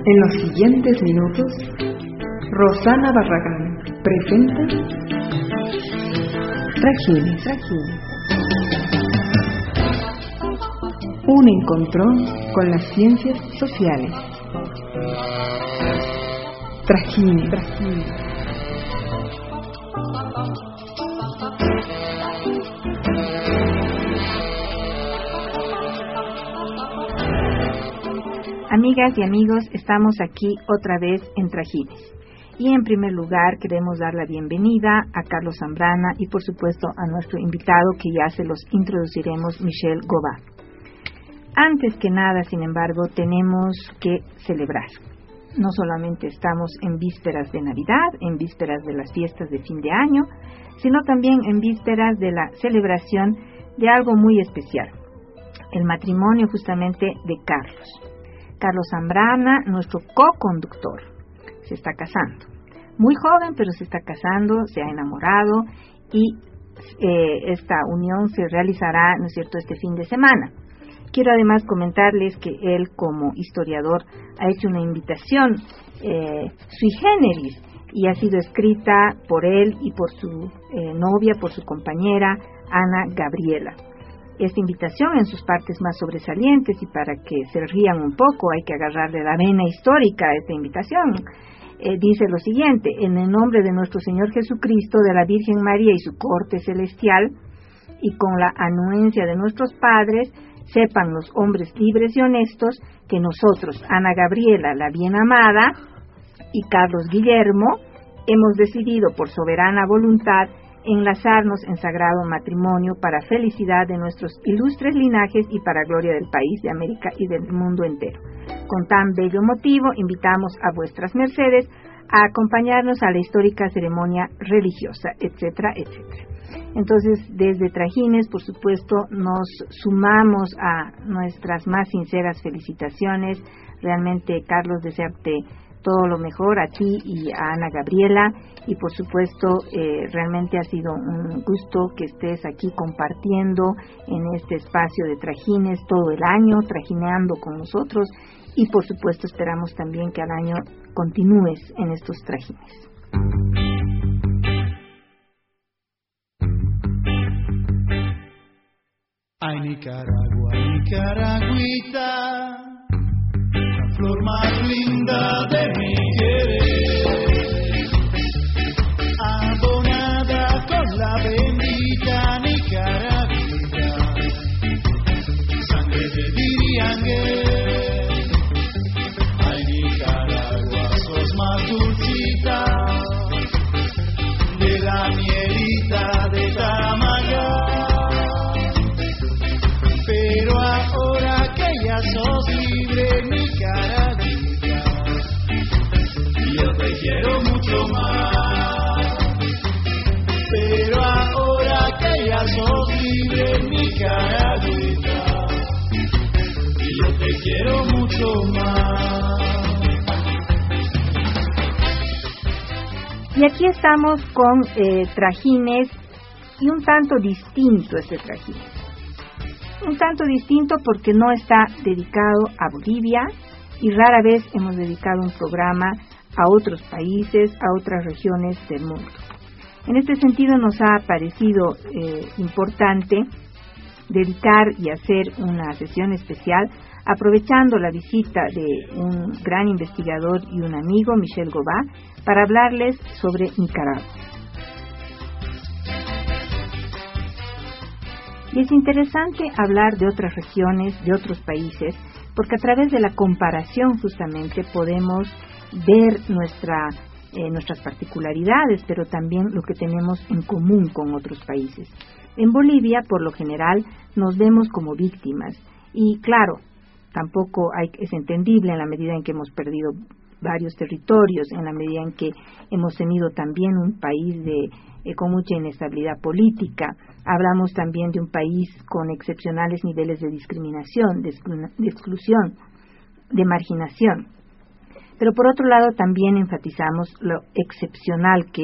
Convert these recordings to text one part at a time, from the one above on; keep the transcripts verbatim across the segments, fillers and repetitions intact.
En los siguientes minutos, Rosana Barragán presenta Trajines, un encontrón con las ciencias sociales. Trajines, Trajines. Amigas y amigos, estamos aquí otra vez en Trajines. Y en primer lugar queremos dar la bienvenida a Carlos Zambrana y por supuesto a nuestro invitado que ya se los introduciremos, Michel Gobá. Antes que nada, sin embargo, tenemos que celebrar. No solamente estamos en vísperas de Navidad, en vísperas de las fiestas de fin de año, sino también en vísperas de la celebración de algo muy especial, el matrimonio justamente de Carlos. Carlos Zambrana, nuestro co-conductor, se está casando. Muy joven, pero se está casando, se ha enamorado y eh, esta unión se realizará, ¿no es cierto?, este fin de semana. Quiero además comentarles que él, como historiador, ha hecho una invitación eh, sui generis y ha sido escrita por él y por su eh, novia, por su compañera, Ana Gabriela. Esta invitación en sus partes más sobresalientes, y para que se rían un poco hay que agarrarle la vena histórica a esta invitación, eh, dice lo siguiente: en el nombre de nuestro Señor Jesucristo, de la Virgen María y su corte celestial, y con la anuencia de nuestros padres, sepan los hombres libres y honestos que nosotros, Ana Gabriela, la bien amada, y Carlos Guillermo, hemos decidido por soberana voluntad enlazarnos en sagrado matrimonio para felicidad de nuestros ilustres linajes y para gloria del país, de América y del mundo entero. Con tan bello motivo, invitamos a vuestras mercedes a acompañarnos a la histórica ceremonia religiosa, etcétera, etcétera. Entonces, desde Trajines, por supuesto, nos sumamos a nuestras más sinceras felicitaciones. Realmente, Carlos, desearte todo lo mejor a ti y a Ana Gabriela, y por supuesto eh, realmente ha sido un gusto que estés aquí compartiendo en este espacio de Trajines todo el año, trajineando con nosotros, y por supuesto esperamos también que al año continúes en estos Trajines. Ay, Nicaragua, Nicaragüita, la flor más linda de mi querer, abonada con la bendita Nicaragüita, sangre de Diriangue. Ay, Nicaragua, sos más dulcita de la mielita de Tamagá. Pero ahora que ya sos libre, Nicaragüita, yo te quiero mucho más. Pero ahora que ya sos libre, Nicaragüita, yo te quiero mucho más. Y aquí estamos con eh, Trajines, y un tanto distinto este Trajines. Un tanto distinto porque no está dedicado a Bolivia, y rara vez hemos dedicado un programa a otros países, a otras regiones del mundo. En este sentido nos ha parecido eh, importante dedicar y hacer una sesión especial aprovechando la visita de un gran investigador y un amigo, Michel Gobá, para hablarles sobre Nicaragua. Y es interesante hablar de otras regiones, de otros países, porque a través de la comparación justamente podemos ver nuestra, eh, nuestras particularidades, pero también lo que tenemos en común con otros países. En Bolivia, por lo general, nos vemos como víctimas, y claro, tampoco hay, es entendible en la medida en que hemos perdido varios territorios, en la medida en que hemos tenido también un país de eh, con mucha inestabilidad política. Hablamos también de un país con excepcionales niveles de discriminación, de, exclu- de exclusión, de marginación. Pero por otro lado también enfatizamos lo excepcional que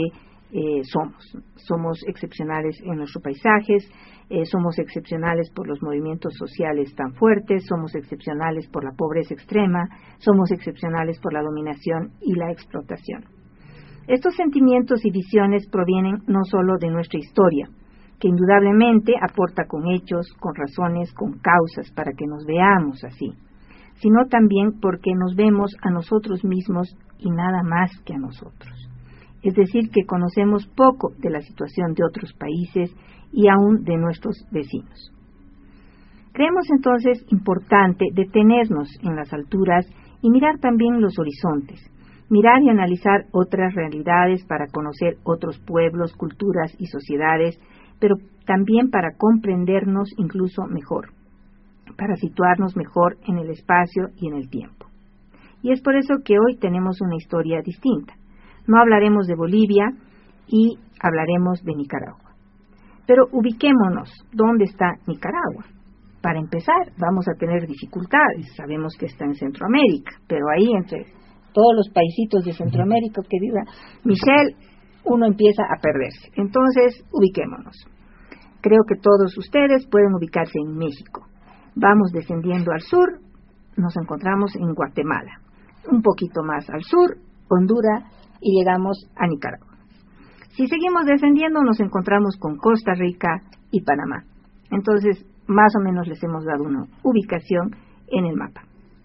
eh, somos. Somos excepcionales en nuestros paisajes, eh, somos excepcionales por los movimientos sociales tan fuertes, somos excepcionales por la pobreza extrema, somos excepcionales por la dominación y la explotación. Estos sentimientos y visiones provienen no solo de nuestra historia, que indudablemente aporta con hechos, con razones, con causas para que nos veamos así, sino también porque nos vemos a nosotros mismos y nada más que a nosotros. Es decir, que conocemos poco de la situación de otros países y aún de nuestros vecinos. Creemos entonces importante detenernos en las alturas y mirar también los horizontes, mirar y analizar otras realidades para conocer otros pueblos, culturas y sociedades, pero también para comprendernos incluso mejor, para situarnos mejor en el espacio y en el tiempo. Y es por eso que hoy tenemos una historia distinta. No hablaremos de Bolivia y hablaremos de Nicaragua. Pero ubiquémonos, ¿dónde está Nicaragua? Para empezar, vamos a tener dificultades. Sabemos que está en Centroamérica, pero ahí entre todos los paisitos de Centroamérica que diga Michelle, uno empieza a perderse. Entonces, ubiquémonos. Creo que todos ustedes pueden ubicarse en México. Vamos descendiendo al sur, nos encontramos en Guatemala. Un poquito más al sur, Honduras, y llegamos a Nicaragua. Si seguimos descendiendo, nos encontramos con Costa Rica y Panamá. Entonces, más o menos les hemos dado una ubicación en el mapa.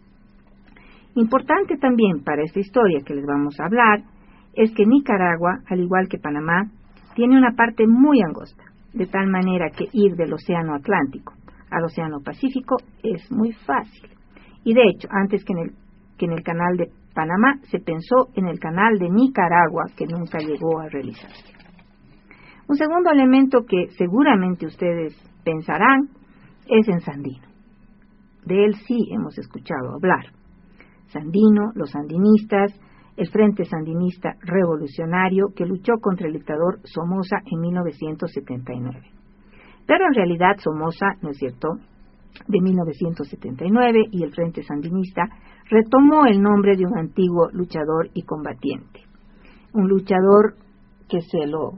Importante también para esta historia que les vamos a hablar es que Nicaragua, al igual que Panamá, tiene una parte muy angosta, de tal manera que ir del Océano Atlántico al Océano Pacífico es muy fácil. Y de hecho, antes que en el, que en el canal de Panamá, se pensó en el canal de Nicaragua, que nunca llegó a realizarse. Un segundo elemento que seguramente ustedes pensarán es en Sandino. De él sí hemos escuchado hablar. Sandino, los sandinistas, el Frente Sandinista Revolucionario que luchó contra el dictador Somoza en mil novecientos setenta y nueve. Pero en realidad Somoza, ¿no es cierto?, de mil novecientos setenta y nueve, y el Frente Sandinista retomó el nombre de un antiguo luchador y combatiente. Un luchador que se lo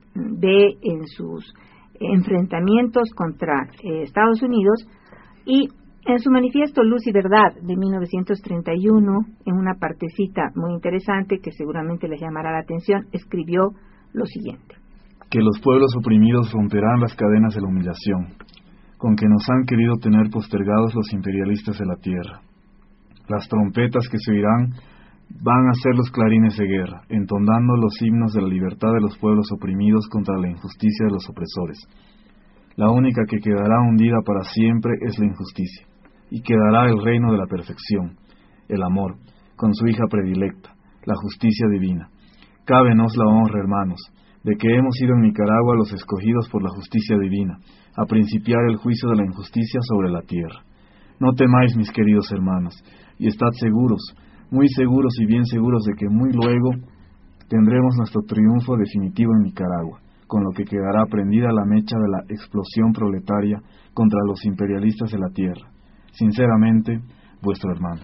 ve en sus enfrentamientos contra eh, Estados Unidos, y en su manifiesto Luz y Verdad de mil novecientos treinta y uno, en una partecita muy interesante que seguramente les llamará la atención, escribió lo siguiente: que los pueblos oprimidos romperán las cadenas de la humillación, con que nos han querido tener postergados los imperialistas de la tierra. Las trompetas que se oirán van a ser los clarines de guerra, entonando los himnos de la libertad de los pueblos oprimidos contra la injusticia de los opresores. La única que quedará hundida para siempre es la injusticia, y quedará el reino de la perfección, el amor, con su hija predilecta, la justicia divina. Cábenos la honra, hermanos, de que hemos sido en Nicaragua los escogidos por la justicia divina, a principiar el juicio de la injusticia sobre la tierra. No temáis, mis queridos hermanos, y estad seguros, muy seguros y bien seguros de que muy luego tendremos nuestro triunfo definitivo en Nicaragua, con lo que quedará prendida la mecha de la explosión proletaria contra los imperialistas de la tierra. Sinceramente, vuestro hermano.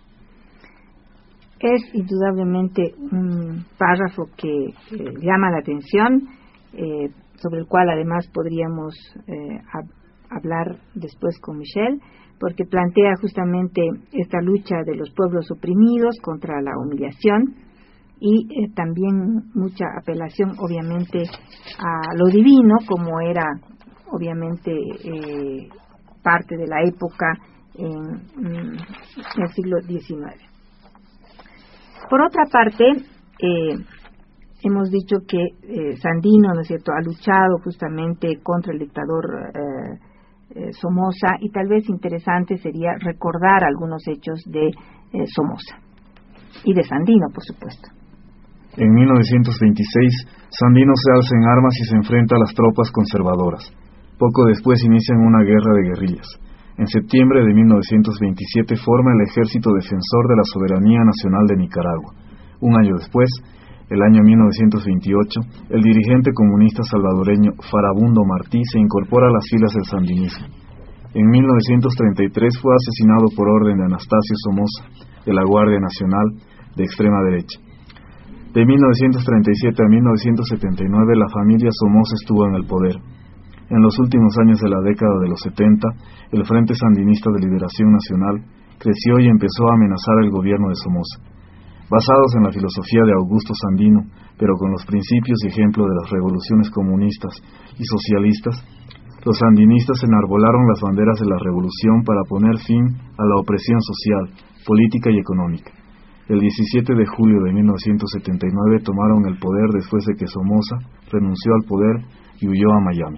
Es indudablemente un párrafo que eh, llama la atención, eh, sobre el cual además podríamos eh, hab- hablar después con Michelle, porque plantea justamente esta lucha de los pueblos oprimidos contra la humillación y eh, también mucha apelación obviamente a lo divino, como era obviamente eh, parte de la época en, en el siglo diecinueve. Por otra parte, eh, hemos dicho que eh, Sandino, ¿no es cierto?, ha luchado justamente contra el dictador eh, eh, Somoza, y tal vez interesante sería recordar algunos hechos de eh, Somoza y de Sandino, por supuesto. En mil novecientos veintiséis, Sandino se alza en armas y se enfrenta a las tropas conservadoras. Poco después inician una guerra de guerrillas. En septiembre de mil novecientos veintisiete forma el Ejército Defensor de la Soberanía Nacional de Nicaragua. Un año después, el año mil novecientos veintiocho, el dirigente comunista salvadoreño Farabundo Martí se incorpora a las filas del sandinismo. En mil novecientos treinta y tres fue asesinado por orden de Anastasio Somoza, de la Guardia Nacional de extrema derecha. De mil novecientos treinta y siete a mil novecientos setenta y nueve la familia Somoza estuvo en el poder. En los últimos años de la década de los setenta, el Frente Sandinista de Liberación Nacional creció y empezó a amenazar el gobierno de Somoza. Basados en la filosofía de Augusto Sandino, pero con los principios y ejemplo de las revoluciones comunistas y socialistas, los sandinistas enarbolaron las banderas de la revolución para poner fin a la opresión social, política y económica. El diecisiete de julio de mil novecientos setenta y nueve tomaron el poder después de que Somoza renunció al poder y huyó a Miami.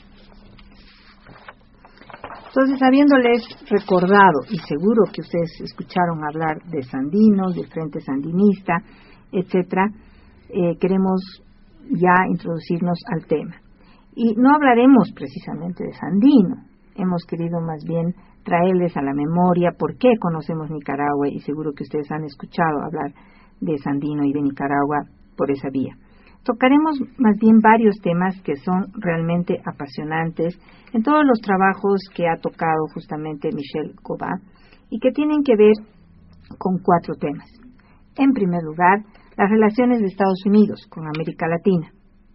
Entonces, habiéndoles recordado, y seguro que ustedes escucharon hablar de Sandino, del Frente Sandinista, etcétera, eh, queremos ya introducirnos al tema. Y no hablaremos precisamente de Sandino, hemos querido más bien traerles a la memoria por qué conocemos Nicaragua, y seguro que ustedes han escuchado hablar de Sandino y de Nicaragua por esa vía. Tocaremos más bien varios temas que son realmente apasionantes en todos los trabajos que ha tocado justamente Michel Gobá y que tienen que ver con cuatro temas. En primer lugar, las relaciones de Estados Unidos con América Latina.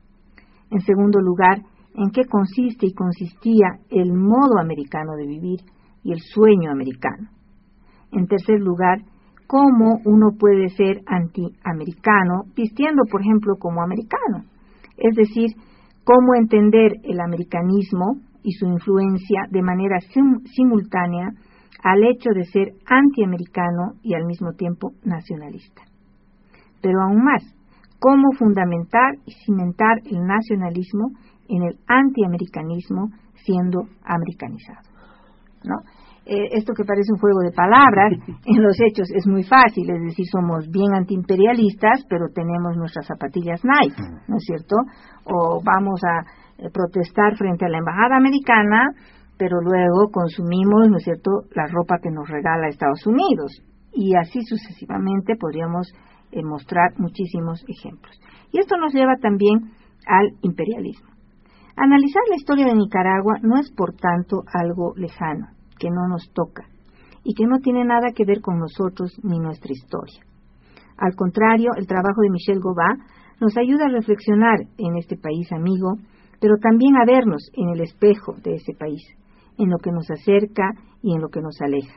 En segundo lugar, en qué consiste y consistía el modo americano de vivir y el sueño americano. En tercer lugar, cómo uno puede ser antiamericano vistiendo, por ejemplo, como americano. Es decir, cómo entender el americanismo y su influencia de manera sim- simultánea al hecho de ser antiamericano y al mismo tiempo nacionalista. Pero aún más, cómo fundamentar y cimentar el nacionalismo en el antiamericanismo siendo americanizado, ¿no? Eh, esto que parece un juego de palabras, en los hechos es muy fácil, es decir, somos bien antiimperialistas, pero tenemos nuestras zapatillas Nike, ¿no es cierto? O vamos a eh, protestar frente a la embajada americana, pero luego consumimos, ¿no es cierto?, la ropa que nos regala Estados Unidos. Y así sucesivamente podríamos eh, mostrar muchísimos ejemplos. Y esto nos lleva también al imperialismo. Analizar la historia de Nicaragua no es, por tanto, algo lejano, que no nos toca y que no tiene nada que ver con nosotros ni nuestra historia. Al contrario, el trabajo de Michel Gobá nos ayuda a reflexionar en este país amigo, pero también a vernos en el espejo de ese país, en lo que nos acerca y en lo que nos aleja.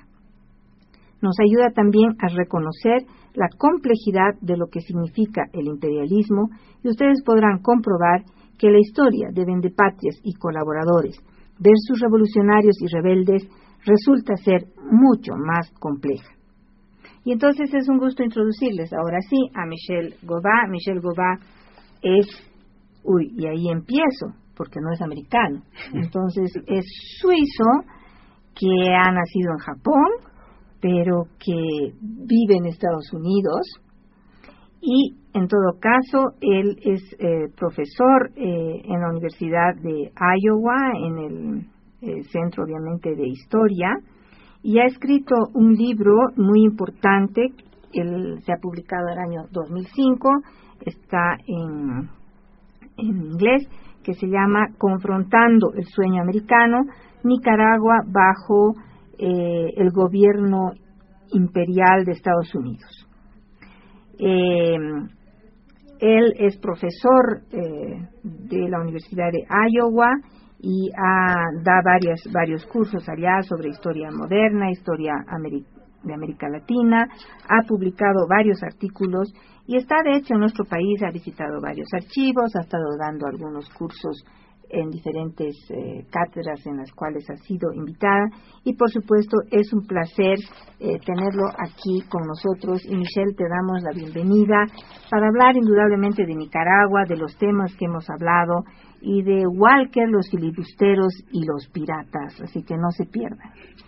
Nos ayuda también a reconocer la complejidad de lo que significa el imperialismo, y ustedes podrán comprobar que la historia de vendepatrias y colaboradores versus revolucionarios y rebeldes resulta ser mucho más compleja. Y entonces es un gusto introducirles ahora sí a Michel Gobá. Michel Gobá es, uy, y ahí empiezo, porque no es americano, entonces es suizo, que ha nacido en Japón, pero que vive en Estados Unidos, y en todo caso él es eh, profesor eh, en la Universidad de Iowa, en el eh, Centro obviamente de Historia, y ha escrito un libro muy importante. Él se ha publicado en el año dos mil cinco, está en, en inglés, que se llama Confrontando el sueño americano, Nicaragua bajo eh, el gobierno imperial de Estados Unidos. Eh, él es profesor eh, de la Universidad de Iowa y ha, da varias, varios cursos allá sobre historia moderna, historia ameri- de América Latina, ha publicado varios artículos y está de hecho en nuestro país, ha visitado varios archivos, ha estado dando algunos cursos en diferentes eh, cátedras en las cuales ha sido invitada, y por supuesto es un placer eh, tenerlo aquí con nosotros. Y Michel, te damos la bienvenida para hablar indudablemente de Nicaragua, de los temas que hemos hablado y de Walker, los filibusteros y los piratas, así que no se pierdan.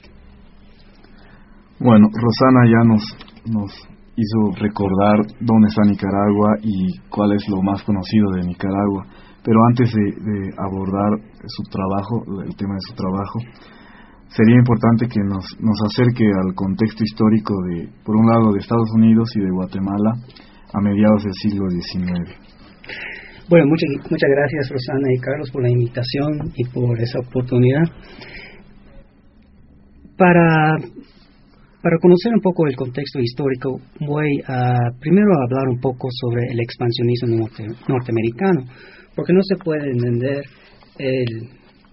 Bueno, Rosana ya nos, nos hizo recordar dónde está Nicaragua y cuál es lo más conocido de Nicaragua. Pero antes de, de abordar su trabajo, el tema de su trabajo, sería importante que nos, nos acerque al contexto histórico de, por un lado, de Estados Unidos y de Guatemala a mediados del siglo diecinueve. Bueno, muchas, muchas gracias Rosana y Carlos por la invitación y por esa oportunidad. Para Para conocer un poco el contexto histórico, voy a primero a hablar un poco sobre el expansionismo norte, norteamericano, porque no se puede entender el,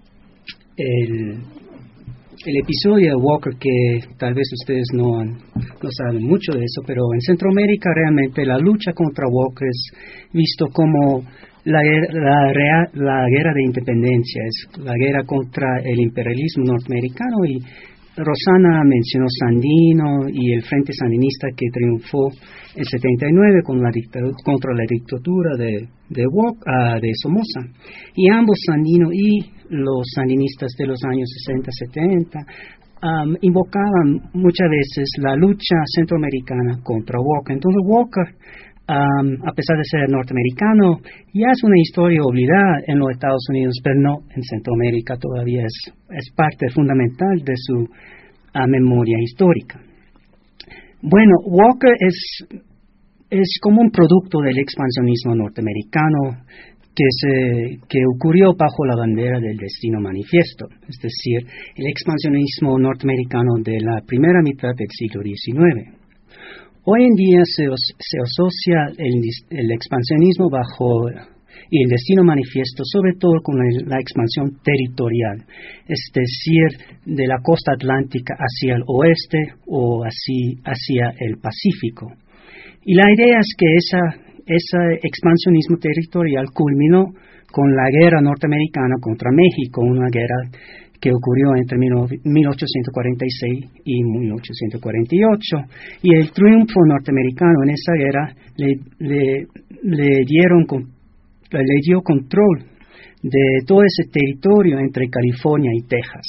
el, el episodio de Walker, que tal vez ustedes no, han, no saben mucho de eso, pero en Centroamérica realmente la lucha contra Walker es visto como la, la, la, la guerra de independencia, es la guerra contra el imperialismo norteamericano. Y Rosana mencionó Sandino y el Frente Sandinista que triunfó en setenta y nueve con la contra la dictadura de, de, uh, de Somoza. Y ambos, Sandino y los sandinistas de los años sesenta setenta, um, invocaban muchas veces la lucha centroamericana contra Walker. Entonces Walker, um, a pesar de ser norteamericano, ya es una historia olvidada en los Estados Unidos, pero no en Centroamérica, todavía es, es parte fundamental de su uh, memoria histórica. Bueno, Walker es, es como un producto del expansionismo norteamericano que, se, que ocurrió bajo la bandera del Destino Manifiesto, es decir, el expansionismo norteamericano de la primera mitad del siglo diecinueve. Hoy en día se, se asocia el, el expansionismo bajo y el Destino Manifiesto sobre todo con el, la expansión territorial, es decir, de la costa atlántica hacia el oeste o así, hacia el Pacífico. Y la idea es que esa, ese expansionismo territorial culminó con la guerra norteamericana contra México, una guerra que ocurrió entre mil ochocientos cuarenta y seis y mil ochocientos cuarenta y ocho, y el triunfo norteamericano en esa guerra le, le, le, dieron, le dio control de todo ese territorio entre California y Texas.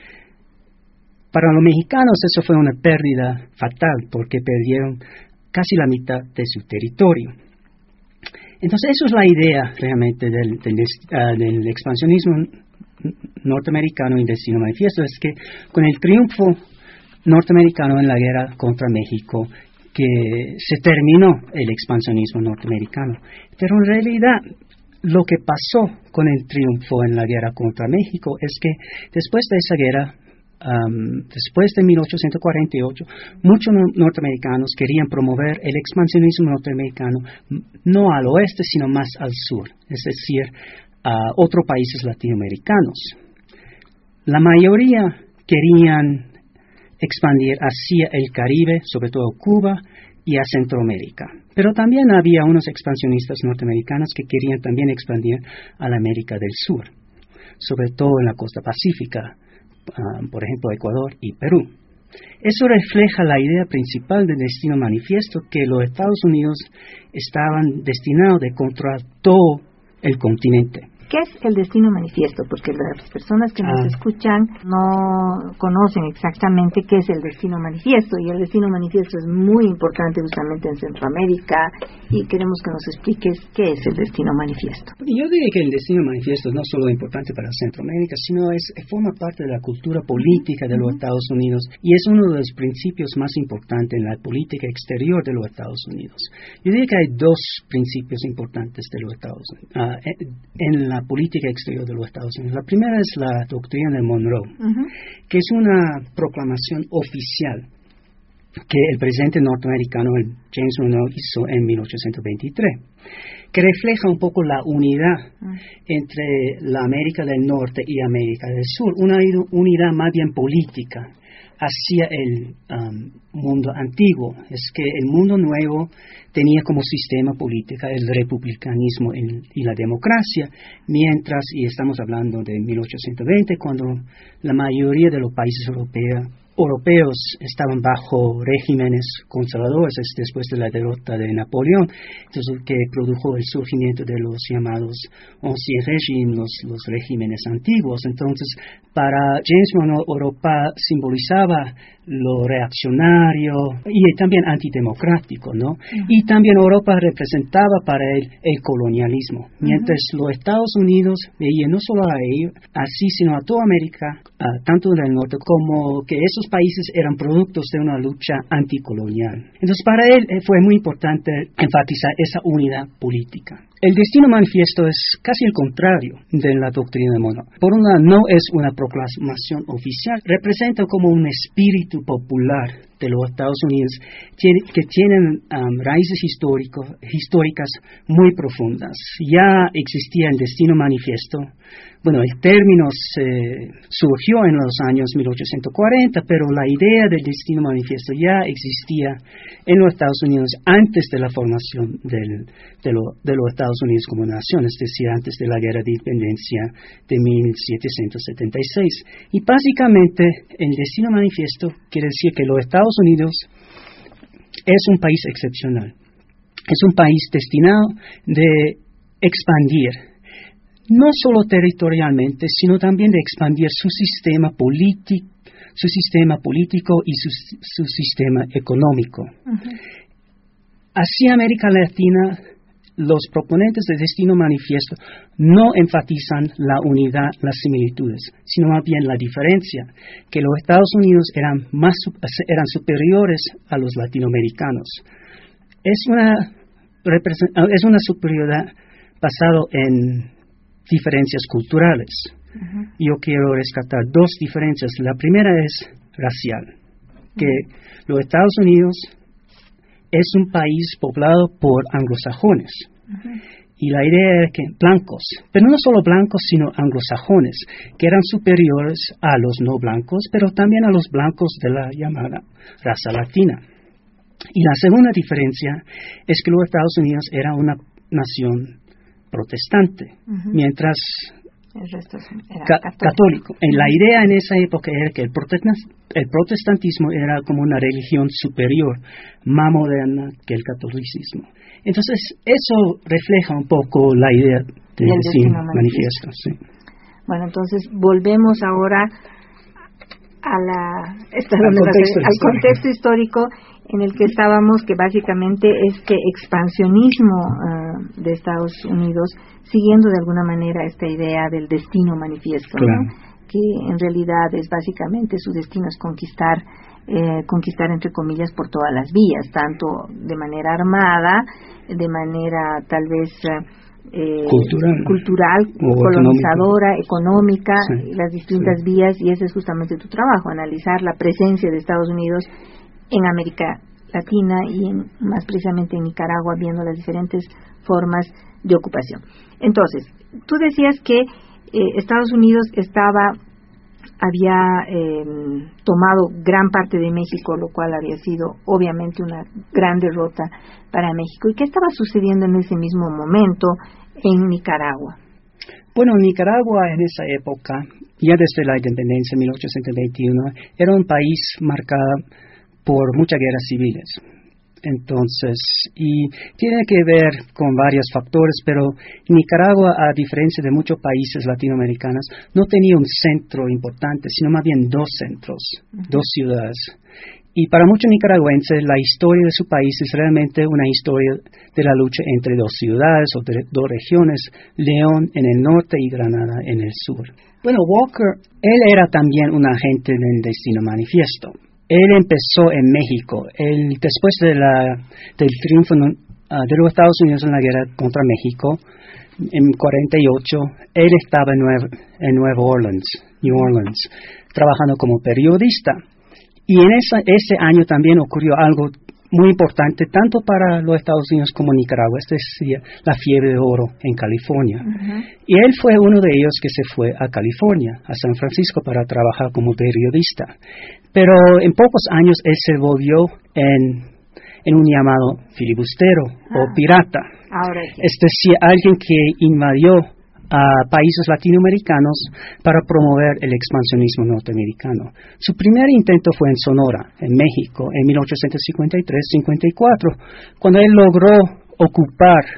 Para los mexicanos eso fue una pérdida fatal porque perdieron casi la mitad de su territorio. Entonces, eso es la idea realmente del, del, uh, del expansionismo norteamericano y Destino Manifiesto, es que con el triunfo norteamericano en la guerra contra México, que se terminó el expansionismo norteamericano. Pero en realidad, lo que pasó con el triunfo en la guerra contra México es que después de esa guerra, Um, después de mil ochocientos cuarenta y ocho, muchos no, norteamericanos querían promover el expansionismo norteamericano no al oeste, sino más al sur, es decir, a otros países latinoamericanos. La mayoría querían expandir hacia el Caribe, sobre todo Cuba, y a Centroamérica. Pero también había unos expansionistas norteamericanos que querían también expandir a la América del Sur, sobre todo en la costa pacífica, Uh, por ejemplo, Ecuador y Perú. Eso refleja la idea principal del Destino Manifiesto, que los Estados Unidos estaban destinados a controlar todo el continente. ¿Qué es el Destino Manifiesto? Porque las personas que nos ah. escuchan no conocen exactamente qué es el Destino Manifiesto, y el Destino Manifiesto es muy importante justamente en Centroamérica, y queremos que nos expliques qué es el Destino Manifiesto. Yo diría que el Destino Manifiesto no solo es importante para Centroamérica, sino es forma parte de la cultura política de los uh-huh. Estados Unidos, y es uno de los principios más importantes en la política exterior de los Estados Unidos. Yo diría que hay dos principios importantes de los Estados Unidos uh, en la política exterior de los Estados Unidos. La primera es la doctrina de Monroe, uh-huh. que es una proclamación oficial que el presidente norteamericano James Monroe hizo en mil ochocientos veintitrés, que refleja un poco la unidad uh-huh. entre la América del Norte y América del Sur, una unidad más bien política hacia el um, mundo antiguo. Es que el mundo nuevo tenía como sistema político el republicanismo en, y la democracia, mientras, y estamos hablando de mil ochocientos veinte, cuando la mayoría de los países europeos europeos estaban bajo regímenes conservadores después de la derrota de Napoleón, entonces, que produjo el surgimiento de los llamados ancien régime, los, los regímenes antiguos. Entonces, para James Monroe, Europa simbolizaba lo reaccionario y también antidemocrático, ¿no? Uh-huh. Y también Europa representaba para él el colonialismo, mientras uh-huh. los Estados Unidos veían no solo a ellos, así, sino a toda América, uh, tanto del norte, como que esos países eran productos de una lucha anticolonial. Entonces, para él eh, fue muy importante enfatizar esa unidad política. El Destino Manifiesto es casi el contrario de la doctrina de Monroe. Por un lado, no es una proclamación oficial, representa como un espíritu popular de los Estados Unidos tiene, que tienen um, raíces histórico, históricas muy profundas. Ya existía el Destino Manifiesto. Bueno, el término se surgió en los años mil ochocientos cuarenta, pero la idea del Destino Manifiesto ya existía en los Estados Unidos antes de la formación del, de, lo, de los Estados Unidos como nación, es decir, antes de la Guerra de Independencia de mil setecientos setenta y seis. Y básicamente el Destino Manifiesto quiere decir que los Estados Unidos es un país excepcional, es un país destinado de expandir, no solo territorialmente, sino también de expandir su sistema político, su sistema político y su, su sistema económico. Uh-huh. Así, América Latina, los proponentes del Destino Manifiesto no enfatizan la unidad, las similitudes, sino más bien la diferencia, que los Estados Unidos eran, más, eran superiores a los latinoamericanos. Es una, es una superioridad basada en diferencias culturales. Uh-huh. Yo quiero rescatar dos diferencias. La primera es racial, que uh-huh. los Estados Unidos es un país poblado por anglosajones. Uh-huh. Y la idea era que blancos, pero no solo blancos, sino anglosajones, que eran superiores a los no blancos, pero también a los blancos de la llamada raza latina. Y la segunda diferencia es que los Estados Unidos era una nación protestante, uh-huh. mientras el resto era ca- católico. católico. En la idea en esa época era que el, protestant- el protestantismo era como una religión superior, más moderna que el catolicismo. Entonces, eso refleja un poco la idea del Destino Manifiesto. Sí. Bueno, entonces volvemos ahora a la, esta, al, contexto al contexto histórico en el que estábamos, que básicamente este expansionismo uh, de Estados Unidos, siguiendo de alguna manera esta idea del Destino Manifiesto, claro. ¿no? Que en realidad es básicamente su destino es conquistar, eh, conquistar entre comillas por todas las vías, tanto de manera armada, de manera tal vez eh, cultural, cultural colonizadora, económica, sí, las distintas sí. vías, y ese es justamente tu trabajo, analizar la presencia de Estados Unidos en América Latina y en, más precisamente en Nicaragua, viendo las diferentes formas de ocupación. Entonces, tú decías que eh, Estados Unidos estaba había eh, tomado gran parte de México, lo cual había sido obviamente una gran derrota para México. ¿Y qué estaba sucediendo en ese mismo momento en Nicaragua? Bueno, Nicaragua en esa época, ya desde la independencia en mil ochocientos veintiuno, era un país marcado por muchas guerras civiles. Entonces, y tiene que ver con varios factores, pero Nicaragua, a diferencia de muchos países latinoamericanos, no tenía un centro importante, sino más bien dos centros, uh-huh. dos ciudades. Y para muchos nicaragüenses, la historia de su país es realmente una historia de la lucha entre dos ciudades o de, dos regiones, León en el norte y Granada en el sur. Bueno, Walker, él era también un agente del Destino Manifiesto. Él empezó en México. Él, después de la, del triunfo uh, de los Estados Unidos en la guerra contra México, en cuarenta y ocho, él estaba en, Nueva, en Nueva Orleans, New Orleans, trabajando como periodista. Y en esa, ese año también ocurrió algo muy importante, tanto para los Estados Unidos como Nicaragua, es decir, la fiebre de oro en California. Uh-huh. Y él fue uno de ellos que se fue a California, a San Francisco, para trabajar como periodista. Pero en pocos años él se volvió en, en un llamado filibustero ah. o pirata. Ahora sí. Es decir, alguien que invadió a países latinoamericanos para promover el expansionismo norteamericano. Su primer intento fue en Sonora, en México, en mil ochocientos cincuenta y tres cincuenta y cuatro, cuando él logró ocupar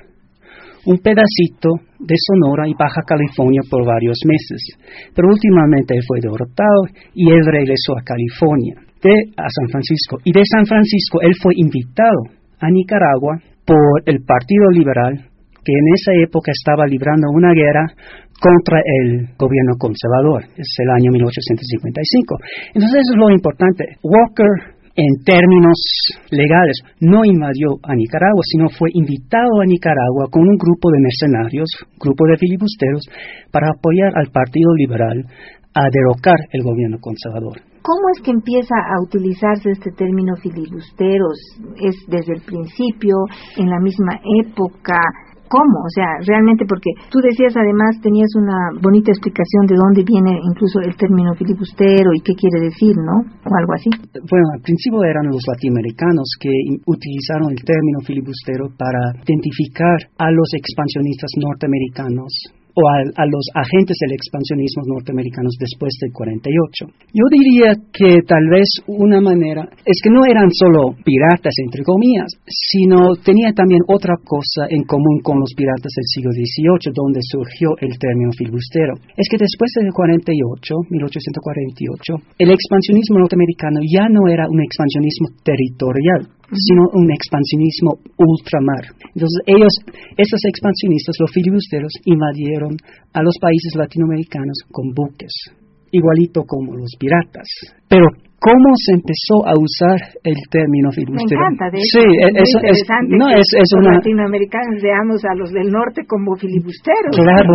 un pedacito de Sonora y Baja California por varios meses. Pero últimamente él fue derrotado y él regresó a California, de a San Francisco. Y de San Francisco él fue invitado a Nicaragua por el Partido Liberal, que en esa época estaba librando una guerra contra el gobierno conservador. Es el año mil ochocientos cincuenta y cinco. Entonces eso es lo importante. Walker, en términos legales, no invadió a Nicaragua, sino fue invitado a Nicaragua con un grupo de mercenarios, grupo de filibusteros, para apoyar al Partido Liberal a derrocar el gobierno conservador. ¿cómo es que empieza a utilizarse este término filibusteros? ¿Es desde el principio, en la misma época? ¿Cómo? O sea, realmente, porque tú decías, además, tenías una bonita explicación de dónde viene incluso el término filibustero y qué quiere decir, ¿no? O algo así. Bueno, al principio eran los latinoamericanos que utilizaron el término filibustero para identificar a los expansionistas norteamericanos o a, a los agentes del expansionismo norteamericanos después del cuarenta y ocho. Yo diría que tal vez una manera es que no eran solo piratas, entre comillas, sino tenía también otra cosa en común con los piratas del siglo dieciocho, donde surgió el término filibustero. Es que después del cuarenta y ocho, mil ochocientos cuarenta y ocho, el expansionismo norteamericano ya no era un expansionismo territorial, sino un expansionismo ultramar. Entonces ellos, estos expansionistas, los filibusteros, invadieron a los países latinoamericanos con buques, igualito como los piratas. Pero ¿cómo se empezó a usar el término filibustero? Me encanta, de hecho, sí, es eso es, no, que es, es los una... latinoamericanos veamos a los del norte como filibusteros. Claro.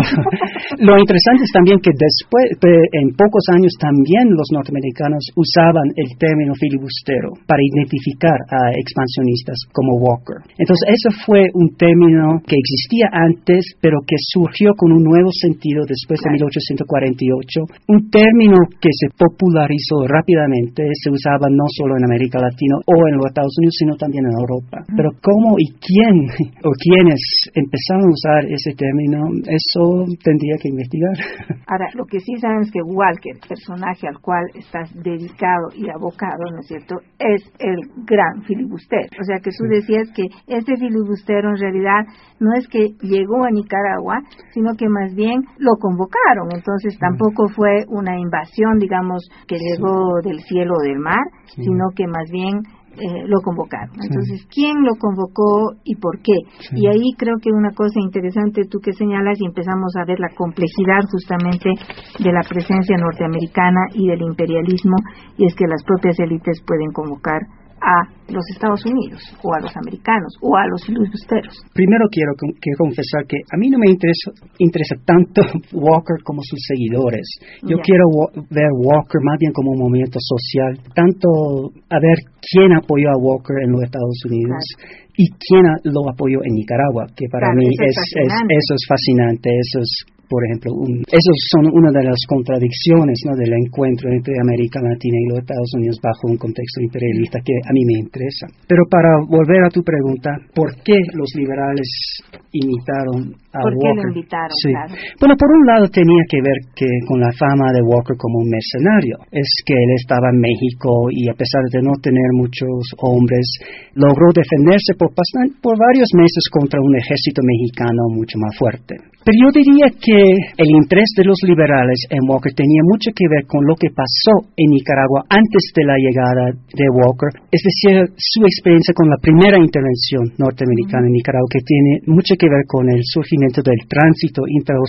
Lo interesante es también que después, en pocos años, también los norteamericanos usaban el término filibustero para identificar a expansionistas como Walker. Entonces, eso fue un término que existía antes, pero que surgió con un nuevo sentido después de mil ochocientos cuarenta y ocho. Un término que se popularizó rápidamente, se usaba no solo en América Latina o en los Estados Unidos, sino también en Europa. Mm. Pero cómo y quién o quiénes empezaron a usar ese término, eso tendría que investigar. Ahora, lo que sí sabemos es que Walker, personaje al cual estás dedicado y abocado, ¿no es cierto?, es el gran filibustero. O sea, que tú decías que este filibustero en realidad no es que llegó a Nicaragua, sino que más bien lo convocaron. Entonces, tampoco fue una invasión, digamos, que llegó del cielo o del mar, sí. sino que más bien eh, lo convocaron. Entonces, sí. ¿quién lo convocó y por qué? Sí. Y ahí creo que una cosa interesante tú que señalas, y empezamos a ver la complejidad justamente de la presencia norteamericana y del imperialismo, y es que las propias élites pueden convocar a los Estados Unidos, o a los americanos, o a los filibusteros. Primero quiero, quiero confesar que a mí no me interesa, interesa tanto Walker como sus seguidores. Yo yeah. quiero ver Walker más bien como un movimiento social, tanto a ver quién apoyó a Walker en los Estados Unidos claro. y quién lo apoyó en Nicaragua, que para claro, mí eso es, es, es, eso es fascinante, eso es por ejemplo, un, esos son una de las contradicciones, ¿no?, del encuentro entre América Latina y los Estados Unidos bajo un contexto imperialista que a mí me interesa. Pero para volver a tu pregunta, ¿por qué los liberales imitaron a ¿Por Walker? ¿Por qué lo invitaron? Sí. Claro. Bueno, por un lado tenía que ver que con la fama de Walker como un mercenario. Es que él estaba en México y a pesar de no tener muchos hombres, logró defenderse por, bastante, por varios meses contra un ejército mexicano mucho más fuerte. Pero yo diría que el interés de los liberales en Walker tenía mucho que ver con lo que pasó en Nicaragua antes de la llegada de Walker, es decir, su experiencia con la primera intervención norteamericana en Nicaragua, que tiene mucho que ver con el surgimiento del tránsito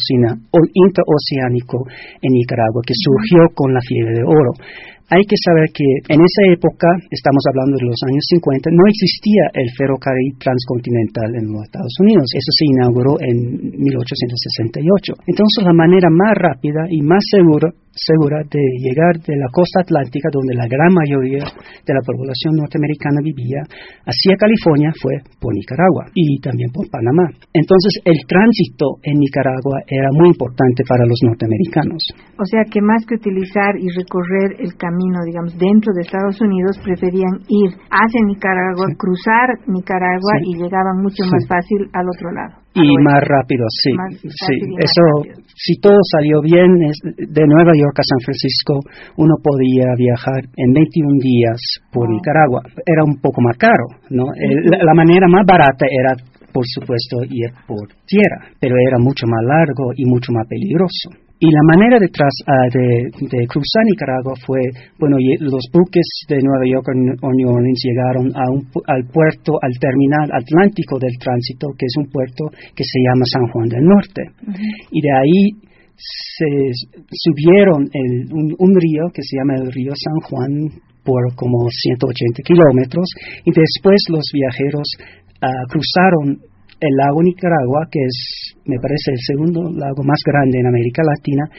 interoceánico en Nicaragua, que surgió con la fiebre de oro. Hay que saber que en esa época, estamos hablando de los años cincuenta, no existía el ferrocarril transcontinental en los Estados Unidos. Eso se inauguró en mil ochocientos sesenta y ocho. Entonces, la manera más rápida y más segura, segura de llegar de la costa atlántica, donde la gran mayoría de la población norteamericana vivía, hacia California fue por Nicaragua y también por Panamá. Entonces, el tránsito en Nicaragua era muy importante para los norteamericanos. O sea, que más que utilizar y recorrer el camino, digamos, dentro de Estados Unidos, preferían ir hacia Nicaragua, sí. cruzar Nicaragua sí. y llegaban mucho sí. más fácil al otro lado. Y más rápido, sí. Más sí. Más Eso, rápido. Si todo salió bien, es, de Nueva York a San Francisco, uno podía viajar en veintiún días por oh. Nicaragua. Era un poco más caro, ¿no? El, la, la manera más barata era, por supuesto, ir por tierra, pero era mucho más largo y mucho más peligroso. Y la manera de, tras, uh, de, de cruzar Nicaragua fue, bueno, los buques de Nueva York o New Orleans llegaron a un, al puerto, al terminal atlántico del tránsito, que es un puerto que se llama San Juan del Norte. Uh-huh. Y de ahí se subieron el, un, un río que se llama el río San Juan por como ciento ochenta kilómetros, y después los viajeros uh, cruzaron el lago Nicaragua, que es, me parece, el segundo lago más grande en América Latina,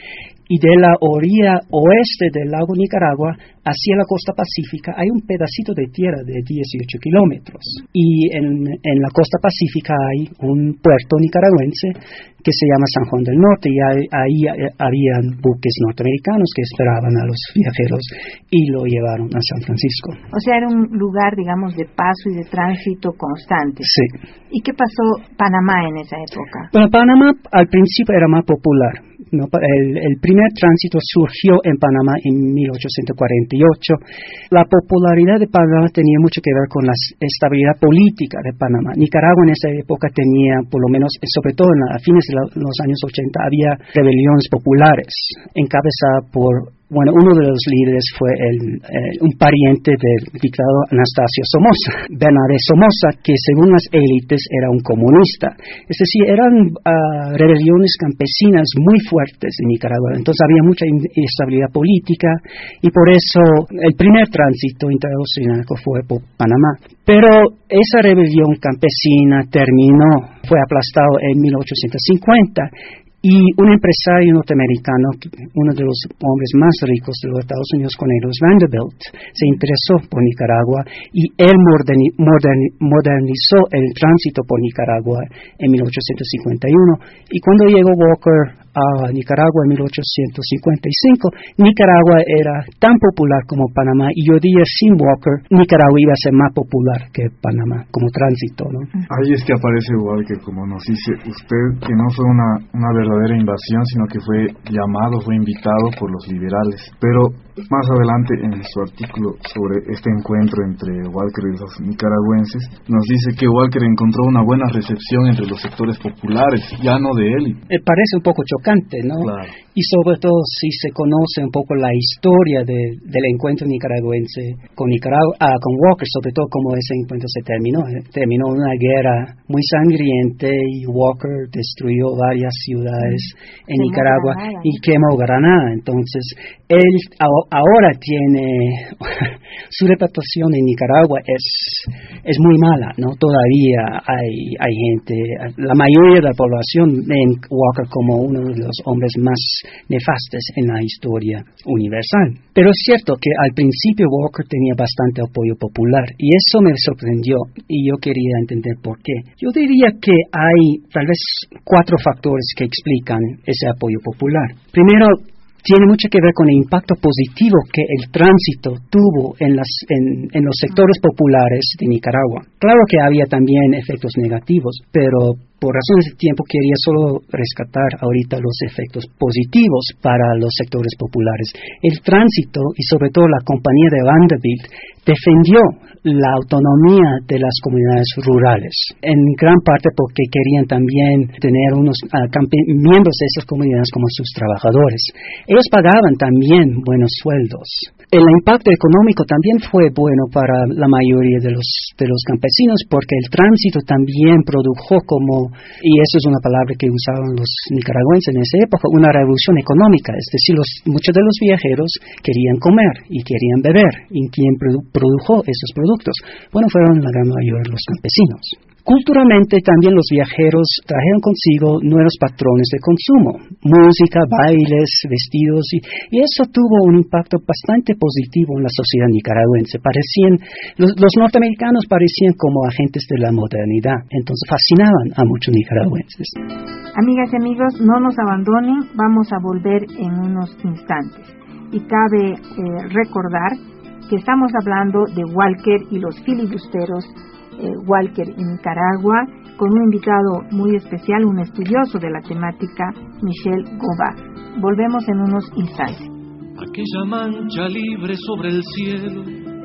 Y de la orilla oeste del lago Nicaragua hacia la costa pacífica hay un pedacito de tierra de dieciocho kilómetros. Y en, en la costa pacífica hay un puerto nicaragüense que se llama San Juan del Norte, y ahí, ahí habían buques norteamericanos que esperaban a los viajeros y lo llevaron a San Francisco. O sea, era un lugar, digamos, de paso y de tránsito constante. Sí. ¿Y qué pasó Panamá en esa época? Bueno, Panamá al principio era más popular, ¿no? El, el primer tránsito surgió en Panamá en mil ochocientos cuarenta y ocho. La popularidad de Panamá tenía mucho que ver con la estabilidad política de Panamá. Nicaragua en esa época tenía, por lo menos, sobre todo en la, a fines de la, los años ochenta, había rebeliones populares encabezadas por... Bueno, uno de los líderes fue el, eh, un pariente del dictador Anastasio Somoza, Bernabé Somoza, que según las élites era un comunista. Es decir, eran uh, rebeliones campesinas muy fuertes en Nicaragua. Entonces había mucha inestabilidad política y por eso el primer tránsito interoceánico fue por Panamá. Pero esa rebelión campesina terminó, fue aplastado en mil ochocientos cincuenta. Y un empresario norteamericano, uno de los hombres más ricos de los Estados Unidos, Cornelius Vanderbilt, se interesó por Nicaragua y él moderni, moderni, modernizó el tránsito por Nicaragua en mil ochocientos cincuenta y uno. Y cuando llegó Walker a Nicaragua en mil ochocientos cincuenta y cinco, Nicaragua era tan popular como Panamá, y yo diría sin Walker, Nicaragua iba a ser más popular que Panamá como tránsito, ¿no? Ahí es que aparece Walker, como nos dice usted, que no fue una, una verdadera invasión, sino que fue llamado, fue invitado por los liberales. Pero más adelante en su artículo sobre este encuentro entre Walker y los nicaragüenses, nos dice que Walker encontró una buena recepción entre los sectores populares, ya no de él. Me parece un poco chocante, ¿no? Claro. Y sobre todo si se conoce un poco la historia de, del encuentro nicaragüense con Nicaragua, ah, con Walker, sobre todo cómo ese encuentro se terminó. Terminó una guerra muy sangrienta y Walker destruyó varias ciudades en quemó Nicaragua Granada. y quemó Granada. Entonces, él a- ahora tiene su reputación en Nicaragua es, es muy mala, ¿no? Todavía hay, hay gente, la mayoría de la población ven Walker como uno de los hombres más nefastos en la historia universal. Pero es cierto que al principio Walker tenía bastante apoyo popular y eso me sorprendió y yo quería entender por qué. Yo diría que hay tal vez cuatro factores que explican ese apoyo popular. Primero, tiene mucho que ver con el impacto positivo que el tránsito tuvo en, las, en, en los sectores populares de Nicaragua. Claro que había también efectos negativos, pero por razones de tiempo quería solo rescatar ahorita los efectos positivos para los sectores populares. El tránsito y sobre todo la compañía de Vanderbilt defendió la autonomía de las comunidades rurales, en gran parte porque querían también tener unos uh, campe- miembros de esas comunidades como sus trabajadores. Ellos pagaban también buenos sueldos. El impacto económico también fue bueno para la mayoría de los, de los campesinos porque el tránsito también produjo como, y eso es una palabra que usaban los nicaragüenses en esa época, una revolución económica. Es decir, los, muchos de los viajeros querían comer y querían beber. ¿Y quién produ- produjo esos productos? Bueno, fueron la gran mayoría de los campesinos. Culturalmente también los viajeros trajeron consigo nuevos patrones de consumo, música, bailes, vestidos, y, y eso tuvo un impacto bastante positivo en la sociedad nicaragüense. Parecían, los, los norteamericanos parecían como agentes de la modernidad, entonces fascinaban a muchos nicaragüenses. Amigas y amigos, no nos abandonen, vamos a volver en unos instantes. Y cabe eh, recordar que estamos hablando de Walker y los filibusteros, eh, Walker en Nicaragua, con un invitado muy especial, un estudioso de la temática, Michel Goba. Volvemos en unos instantes. Aquella mancha libre sobre el cielo,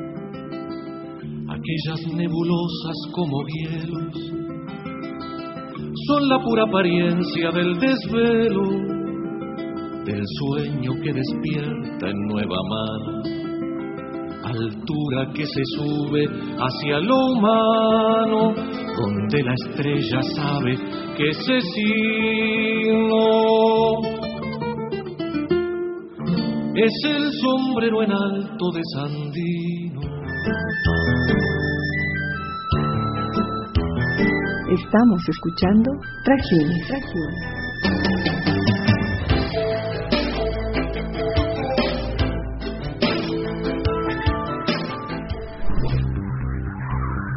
aquellas nebulosas como hielos, son la pura apariencia del desvelo, del sueño que despierta en nueva mano, altura que se sube hacia lo humano, donde la estrella sabe que se signo es el sombrero en alto de Sandino. Estamos escuchando Trajines.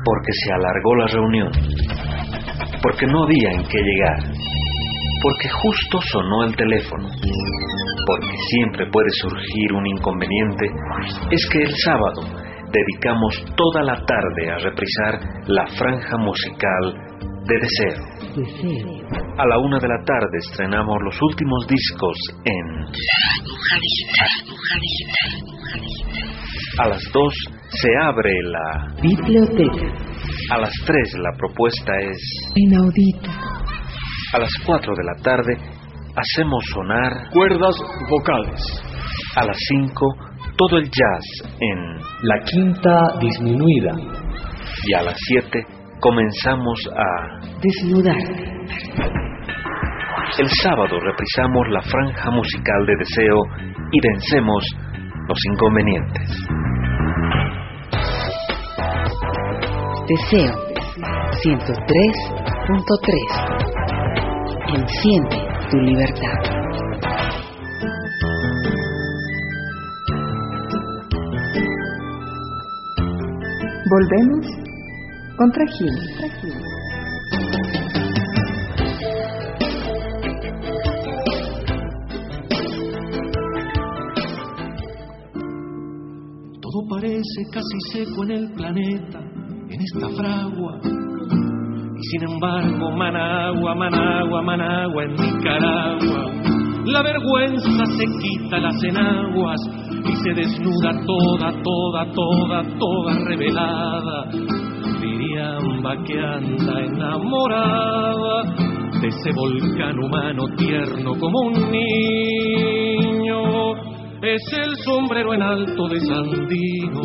porque se alargó la reunión, porque no había en qué llegar, porque justo sonó el teléfono, porque siempre puede surgir un inconveniente, es que el sábado dedicamos toda la tarde a reprisar la franja musical de Deseo. Deseo. A la una de la tarde estrenamos los últimos discos en... A las dos se abre la... Biblioteca. A las tres la propuesta es... Inaudita. A las cuatro de la tarde hacemos sonar... Cuerdas vocales. A las cinco todo el jazz en... La quinta disminuida. Y a las siete comenzamos a... Desnudarte. El sábado reprisamos la franja musical de Deseo y vencemos los inconvenientes. Deseo ciento tres punto tres. Enciende tu libertad. Volvemos con Trajines. Todo parece casi seco en el planeta, en esta fragua. Y sin embargo, Managua, Managua, Managua en Nicaragua. La vergüenza se quita las enaguas y se desnuda toda, toda, toda, toda revelada. Viriamba que anda enamorada de ese volcán humano tierno como un niño. Es el sombrero en alto de Sandino.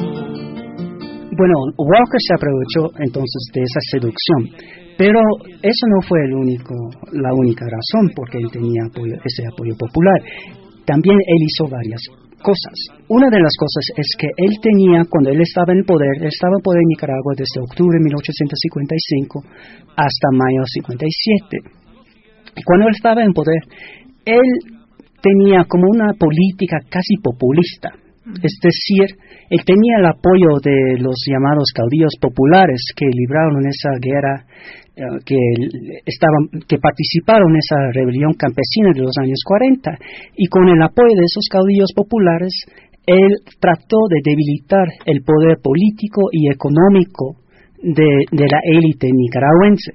Bueno, Walker se aprovechó entonces de esa seducción, pero eso no fue el único, la única razón porque él tenía apoyo, ese apoyo popular. También él hizo varias cosas. Una de las cosas es que él tenía, cuando él estaba en el poder, él estaba en poder en Nicaragua desde octubre de mil ochocientos cincuenta y cinco hasta mayo de cincuenta y siete. Y cuando él estaba en poder, él tenía como una política casi populista. Es decir, él tenía el apoyo de los llamados caudillos populares que libraron en esa guerra, eh, que, estaban, que participaron en esa rebelión campesina de los años cuarenta. Y con el apoyo de esos caudillos populares, él trató de debilitar el poder político y económico de, de la élite nicaragüense.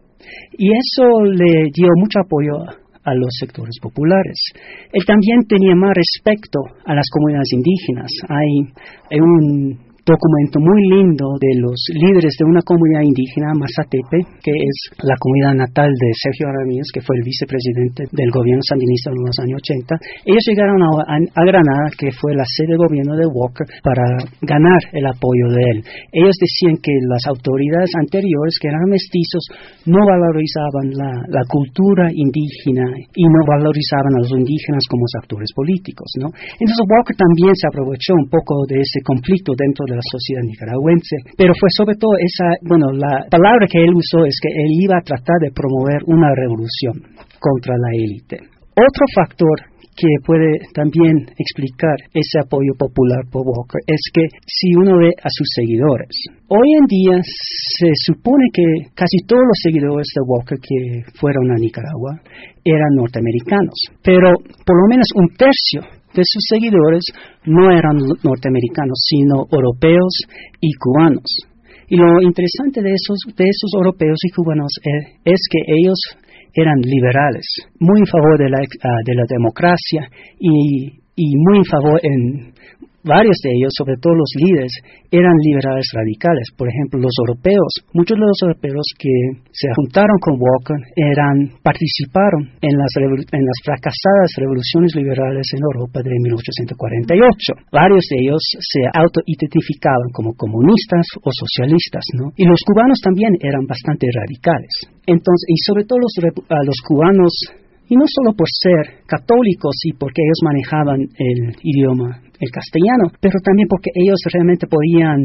Y eso le dio mucho apoyo a los sectores populares. Él también tenía más respeto a las comunidades indígenas. Hay, hay un documento muy lindo de los líderes de una comunidad indígena, Mazatepe, que es la comunidad natal de Sergio Ramírez, que fue el vicepresidente del gobierno sandinista en los años ochenta. Ellos llegaron a, a, a Granada, que fue la sede de gobierno de Walker, para ganar el apoyo de él. Ellos decían que las autoridades anteriores, que eran mestizos, no valorizaban la, la cultura indígena y no valorizaban a los indígenas como actores políticos, ¿no? Entonces Walker también se aprovechó un poco de ese conflicto dentro de de la sociedad nicaragüense, pero fue sobre todo esa, bueno, la palabra que él usó es que él iba a tratar de promover una revolución contra la élite. Otro factor que puede también explicar ese apoyo popular por Walker es que si uno ve a sus seguidores, hoy en día se supone que casi todos los seguidores de Walker que fueron a Nicaragua eran norteamericanos, pero por lo menos un tercio de sus seguidores no eran norteamericanos, sino europeos y cubanos. Y lo interesante de esos, de esos europeos y cubanos es, es que ellos eran liberales, muy en favor de la, uh, de la democracia y, y muy en favor en varios de ellos, sobre todo los líderes, eran liberales radicales. Por ejemplo, los europeos, muchos de los europeos que se juntaron con Walker eran, participaron en las, en las fracasadas revoluciones liberales en Europa de mil ochocientos cuarenta y ocho. Varios de ellos se autoidentificaban como comunistas o socialistas, ¿no? Y los cubanos también eran bastante radicales. Entonces, y sobre todo los, uh, los cubanos, y no solo por ser católicos y porque ellos manejaban el idioma, el castellano, pero también porque ellos realmente podían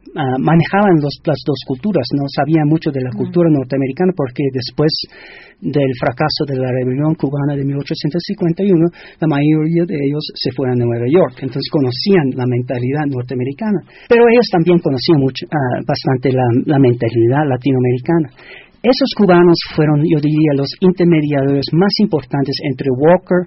uh, manejaban los, las dos culturas, no sabían mucho de la cultura norteamericana porque después del fracaso de la rebelión cubana de mil ochocientos cincuenta y uno, la mayoría de ellos se fueron a Nueva York, entonces conocían la mentalidad norteamericana, pero ellos también conocían mucho, uh, bastante la, la mentalidad latinoamericana. Esos cubanos fueron, yo diría, los intermediarios más importantes entre Walker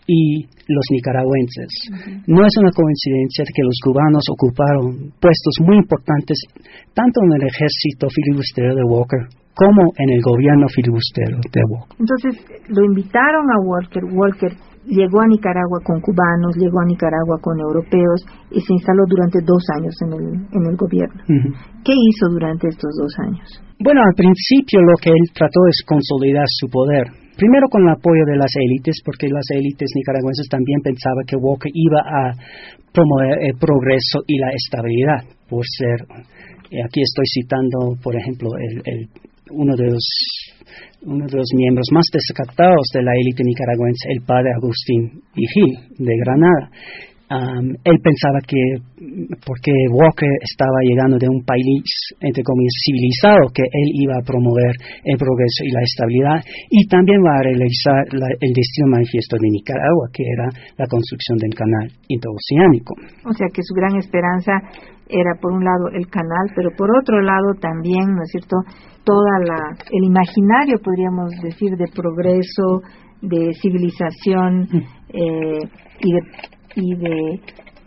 y los nicaragüenses. Uh-huh. No es una coincidencia que los cubanos ocuparon puestos muy importantes tanto en el ejército filibustero de Walker como en el gobierno filibustero de Walker. Entonces, lo invitaron a Walker. Walker llegó a Nicaragua con cubanos, llegó a Nicaragua con europeos y se instaló durante dos años en el, en el gobierno. Uh-huh. ¿Qué hizo durante estos dos años? Bueno, al principio lo que él trató es consolidar su poder. Primero con el apoyo de las élites, porque las élites nicaragüenses también pensaban que Walker iba a promover el progreso y la estabilidad, por ser, aquí estoy citando, por ejemplo, el, el, uno de los uno de los miembros más destacados de la élite nicaragüense, el padre Agustín Vigil, de Granada. Um, él pensaba que, porque Walker estaba llegando de un país, entre comillas, civilizado, que él iba a promover el progreso y la estabilidad, y también va a realizar la, el destino manifiesto de Nicaragua, que era la construcción del canal interoceánico. O sea que su gran esperanza era, por un lado, el canal, pero por otro lado también, ¿no es cierto?, toda la, el imaginario, podríamos decir, de progreso, de civilización eh, y de y de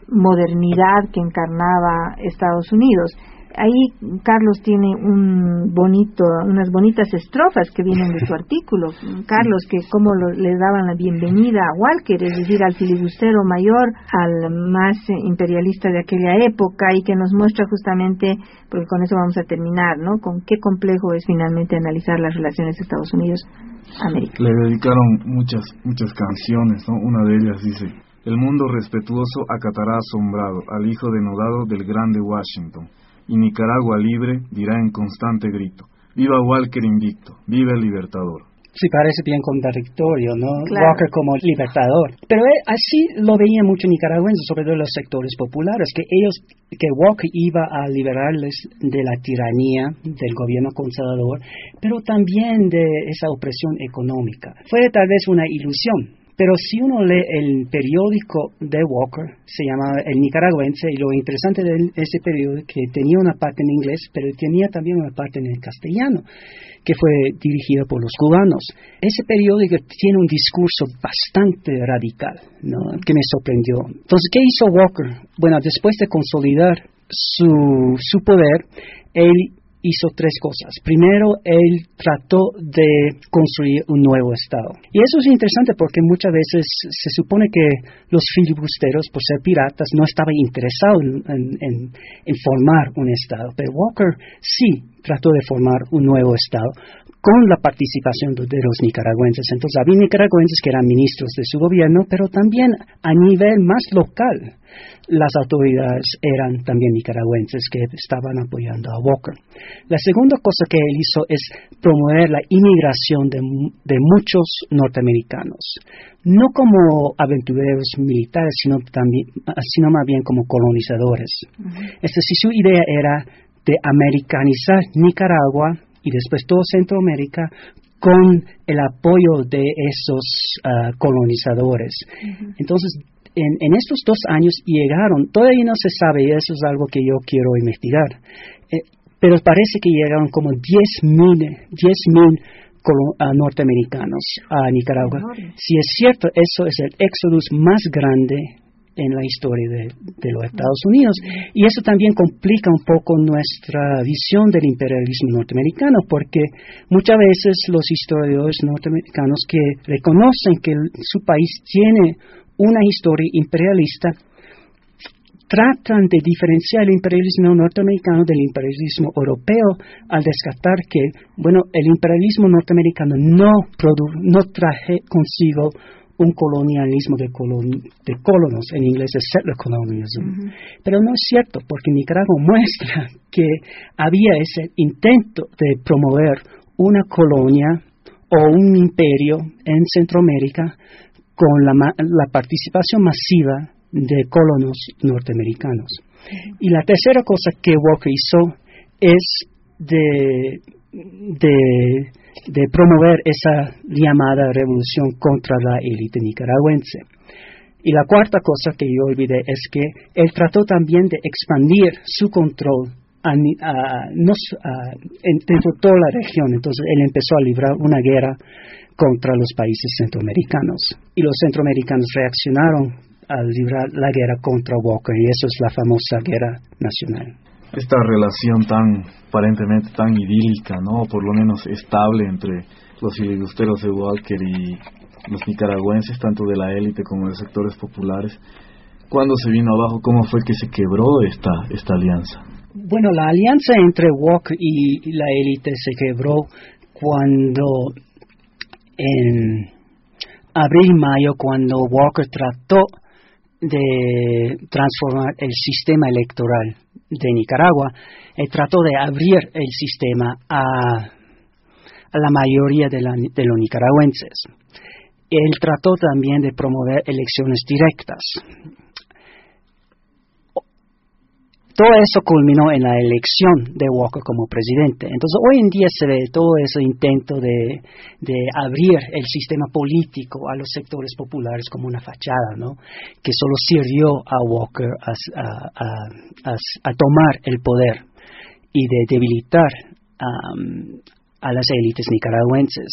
modernidad que encarnaba Estados Unidos. Ahí Carlos tiene un bonito, unas bonitas estrofas que vienen de su artículo. Carlos, que cómo lo, le daban la bienvenida a Walker, es decir, al filibustero mayor, al más imperialista de aquella época, y que nos muestra justamente, porque con eso vamos a terminar, ¿no?, con qué complejo es finalmente analizar las relaciones Estados Unidos-América. Le dedicaron muchas, muchas canciones, ¿no? Una de ellas dice: el mundo respetuoso acatará asombrado al hijo denodado del grande Washington, y Nicaragua libre dirá en constante grito: viva Walker invicto, viva el libertador. Sí, parece bien contradictorio, ¿no? Claro. Walker como libertador. Pero él, así lo veían muchos nicaragüenses, sobre todo los sectores populares, que ellos, que Walker iba a liberarles de la tiranía del gobierno conservador, pero también de esa opresión económica. Fue tal vez una ilusión. Pero si uno lee el periódico de Walker, se llamaba El Nicaragüense, y lo interesante de ese periódico es que tenía una parte en inglés, pero tenía también una parte en el castellano, que fue dirigido por los cubanos. Ese periódico tiene un discurso bastante radical, ¿no?, que me sorprendió. Entonces, ¿qué hizo Walker? Bueno, después de consolidar su, su poder, él hizo tres cosas. Primero, él trató de construir un nuevo Estado. Y eso es interesante porque muchas veces se supone que los filibusteros, por ser piratas, no estaban interesados en, en, en formar un Estado. Pero Walker sí trató de formar un nuevo Estado con la participación de, de los nicaragüenses. Entonces, había nicaragüenses que eran ministros de su gobierno, pero también a nivel más local, las autoridades eran también nicaragüenses que estaban apoyando a Walker. La segunda cosa que él hizo es promover la inmigración de, de muchos norteamericanos, no como aventureros militares, sino, también, sino más bien como colonizadores. Uh-huh. Es decir, su idea era de americanizar Nicaragua y después todo Centroamérica con el apoyo de esos uh, colonizadores. Uh-huh. Entonces, En, en estos dos años llegaron, todavía no se sabe, y eso es algo que yo quiero investigar, eh, pero parece que llegaron como diez mil uh, norteamericanos a Nicaragua. Si es cierto, eso es el éxodo más grande en la historia de, de los Estados Unidos, y eso también complica un poco nuestra visión del imperialismo norteamericano, porque muchas veces los historiadores norteamericanos que reconocen que su país tiene una historia imperialista, tratan de diferenciar el imperialismo norteamericano del imperialismo europeo al descartar que, bueno, el imperialismo norteamericano no, produ- no traje consigo un colonialismo de, colon- de colonos, en inglés es settler colonialism. Uh-huh. Pero no es cierto, porque Nicaragua muestra que había ese intento de promover una colonia o un imperio en Centroamérica con la, la participación masiva de colonos norteamericanos. Y la tercera cosa que Walker hizo es de, de, de promover esa llamada revolución contra la élite nicaragüense. Y la cuarta cosa que yo olvidé es que él trató también de expandir su control a, a, no, a, en, dentro de toda la región. Entonces él empezó a librar una guerra contra los países centroamericanos. Y los centroamericanos reaccionaron a librar la guerra contra Walker, y eso es la famosa guerra nacional. Esta relación tan, aparentemente tan idílica, ¿no? O por lo menos estable entre los filibusteros de Walker y los nicaragüenses, tanto de la élite como de sectores populares. ¿Cuándo se vino abajo? ¿Cómo fue que se quebró esta, esta alianza? Bueno, la alianza entre Walker y la élite se quebró cuando en abril-mayo, cuando Walker trató de transformar el sistema electoral de Nicaragua, él trató de abrir el sistema a, a la mayoría de, la, de los nicaragüenses. Él trató también de promover elecciones directas. Todo eso culminó en la elección de Walker como presidente. Entonces, hoy en día se ve todo ese intento de, de abrir el sistema político a los sectores populares como una fachada, ¿no? Que solo sirvió a Walker a, a, a, a tomar el poder y de debilitar um, a las élites nicaragüenses.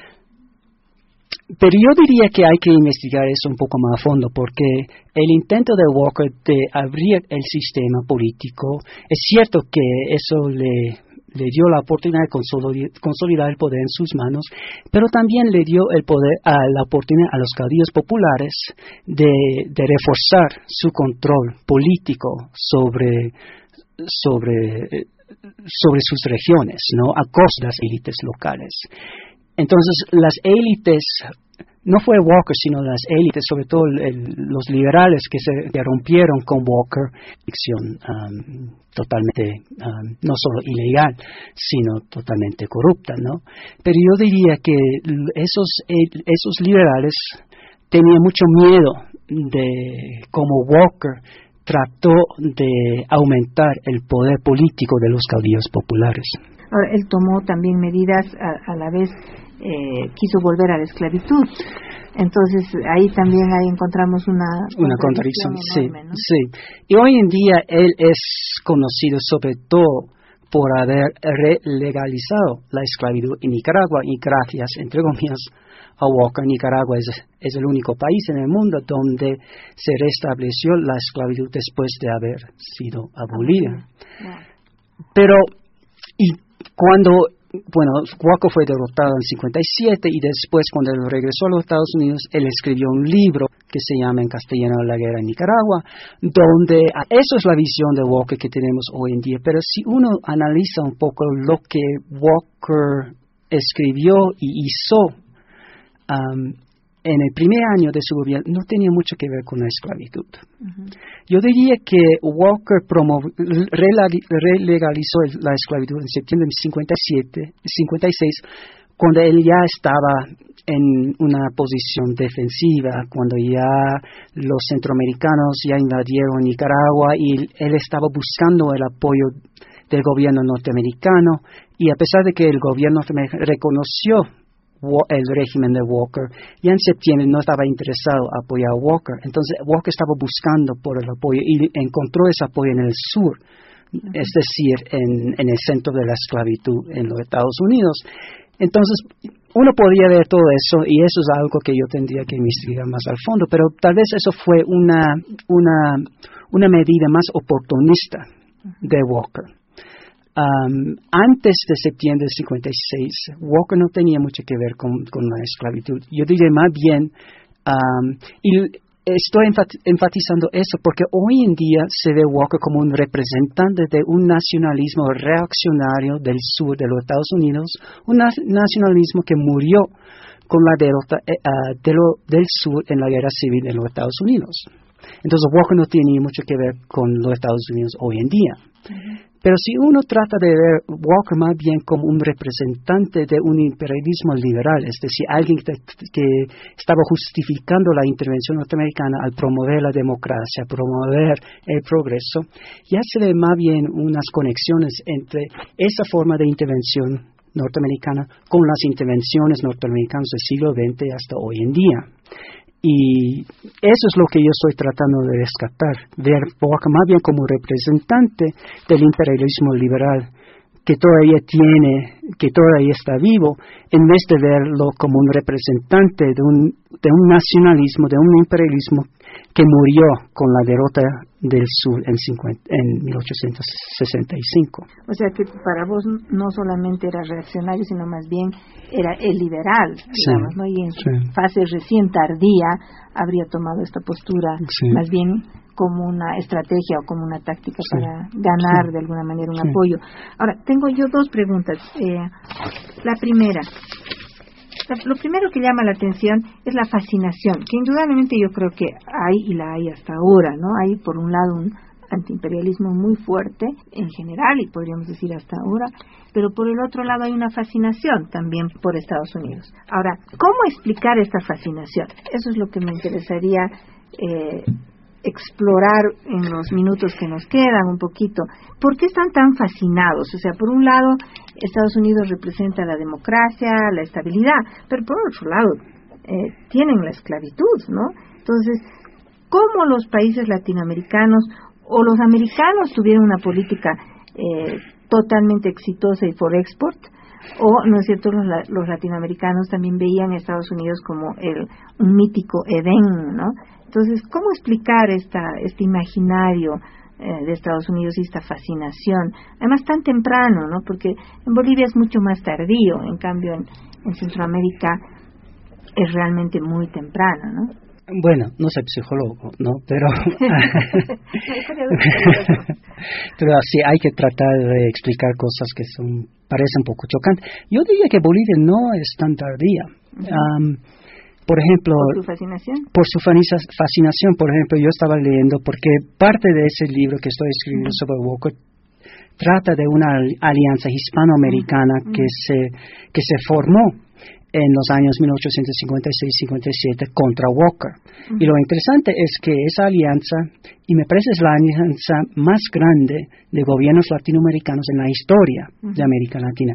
Pero yo diría que hay que investigar eso un poco más a fondo, porque el intento de Walker de abrir el sistema político, es cierto que eso le, le dio la oportunidad de consolidar el poder en sus manos, pero también le dio el poder a la oportunidad a los caudillos populares de, de reforzar su control político sobre, sobre, sobre sus regiones, ¿no? A costa de las élites locales. Entonces, las élites, no fue Walker, sino las élites, sobre todo el, los liberales que se que rompieron con Walker, elección um, totalmente, um, no solo ilegal, sino totalmente corrupta, ¿no? Pero yo diría que esos, esos liberales tenían mucho miedo de cómo Walker trató de aumentar el poder político de los caudillos populares. Ahora, él tomó también medidas, a, a la vez eh, quiso volver a la esclavitud. Entonces, ahí también ahí encontramos una, una contradicción. Enorme, sí, ¿no? sí. Y hoy en día él es conocido sobre todo por haber legalizado la esclavitud en Nicaragua, y gracias, entre comillas, a Walker, Nicaragua es, es el único país en el mundo donde se restableció la esclavitud después de haber sido abolida. Pero, y cuando, bueno, Walker fue derrotado en cincuenta y siete, y después cuando él regresó a los Estados Unidos, él escribió un libro que se llama en castellano La guerra en Nicaragua, donde eso es la visión de Walker que tenemos hoy en día. Pero si uno analiza un poco lo que Walker escribió y hizo um, en el primer año de su gobierno, no tenía mucho que ver con la esclavitud. Uh-huh. Yo diría que Walker relegalizó la esclavitud en septiembre de cincuenta y siete, cincuenta y seis, cuando él ya estaba en una posición defensiva, cuando ya los centroamericanos ya invadieron Nicaragua y él estaba buscando el apoyo del gobierno norteamericano, y a pesar de que el gobierno norteamericano reconoció el régimen de Walker, ya en septiembre no estaba interesado en apoyar a Walker. Entonces Walker estaba buscando por el apoyo y encontró ese apoyo en el sur, uh-huh. es decir, en, en el centro de la esclavitud en los Estados Unidos. Entonces uno podría ver todo eso, y eso es algo que yo tendría que investigar más al fondo, pero tal vez eso fue una, una, una medida más oportunista de Walker. Um, antes de septiembre de cincuenta y seis, Walker no tenía mucho que ver con, con la esclavitud. Yo diría más bien, um, y estoy enfatizando eso porque hoy en día se ve Walker como un representante de un nacionalismo reaccionario del sur de los Estados Unidos, un nacionalismo que murió con la derrota uh, de lo, del sur en la guerra civil de los Estados Unidos. Entonces Walker no tiene mucho que ver con los Estados Unidos hoy en día. Uh-huh. Pero si uno trata de ver Walker más bien como un representante de un imperialismo liberal, es decir, alguien que, que estaba justificando la intervención norteamericana al promover la democracia, promover el progreso, ya se ve más bien unas conexiones entre esa forma de intervención norteamericana con las intervenciones norteamericanas del siglo veinte hasta hoy en día. Y eso es lo que yo estoy tratando de rescatar, ver Walker más bien como representante del imperialismo liberal que todavía tiene, que todavía está vivo, en vez de verlo como un representante de un, de un nacionalismo, de un imperialismo que murió con la derrota del sur en, cincuenta, en mil ochocientos sesenta y cinco. O sea que para vos no solamente era reaccionario, sino más bien era el liberal, digamos, sí, ¿no? Y en su sí. fase recién tardía habría tomado esta postura sí. más bien como una estrategia o como una táctica sí. para ganar sí. de alguna manera un sí. apoyo. Ahora, tengo yo dos preguntas. Eh, la primera, lo primero que llama la atención es la fascinación, que indudablemente yo creo que hay y la hay hasta ahora, ¿no? Hay por un lado un antiimperialismo muy fuerte en general y podríamos decir hasta ahora, pero por el otro lado hay una fascinación también por Estados Unidos. Ahora, ¿cómo explicar esta fascinación? Eso es lo que me interesaría eh, explorar en los minutos que nos quedan un poquito. ¿Por qué están tan fascinados? O sea, por un lado, Estados Unidos representa la democracia, la estabilidad, pero por otro lado, eh, tienen la esclavitud, ¿no? Entonces, ¿cómo los países latinoamericanos o los americanos tuvieron una política eh, totalmente exitosa y por export? O, ¿no es cierto?, los, los latinoamericanos también veían a Estados Unidos como el un mítico Edén, ¿no? Entonces, ¿cómo explicar esta este imaginario eh, de Estados Unidos y esta fascinación? Además, tan temprano, ¿no? Porque en Bolivia es mucho más tardío, en cambio en, en Centroamérica es realmente muy temprano, ¿no? Bueno, no soy psicólogo, ¿no? Pero, pero sí hay que tratar de explicar cosas que son parecen un poco chocantes. Yo diría que Bolivia no es tan tardía. Um, por ejemplo, ¿Por su fascinación? Por su fascinación, por ejemplo, yo estaba leyendo, porque parte de ese libro que estoy escribiendo uh-huh. sobre Walker trata de una alianza hispanoamericana uh-huh. que se que se formó en los años mil ochocientos cincuenta y seis cincuenta y siete contra Walker. Uh-huh. Y lo interesante es que esa alianza, y me parece es la alianza más grande de gobiernos latinoamericanos en la historia uh-huh. de América Latina.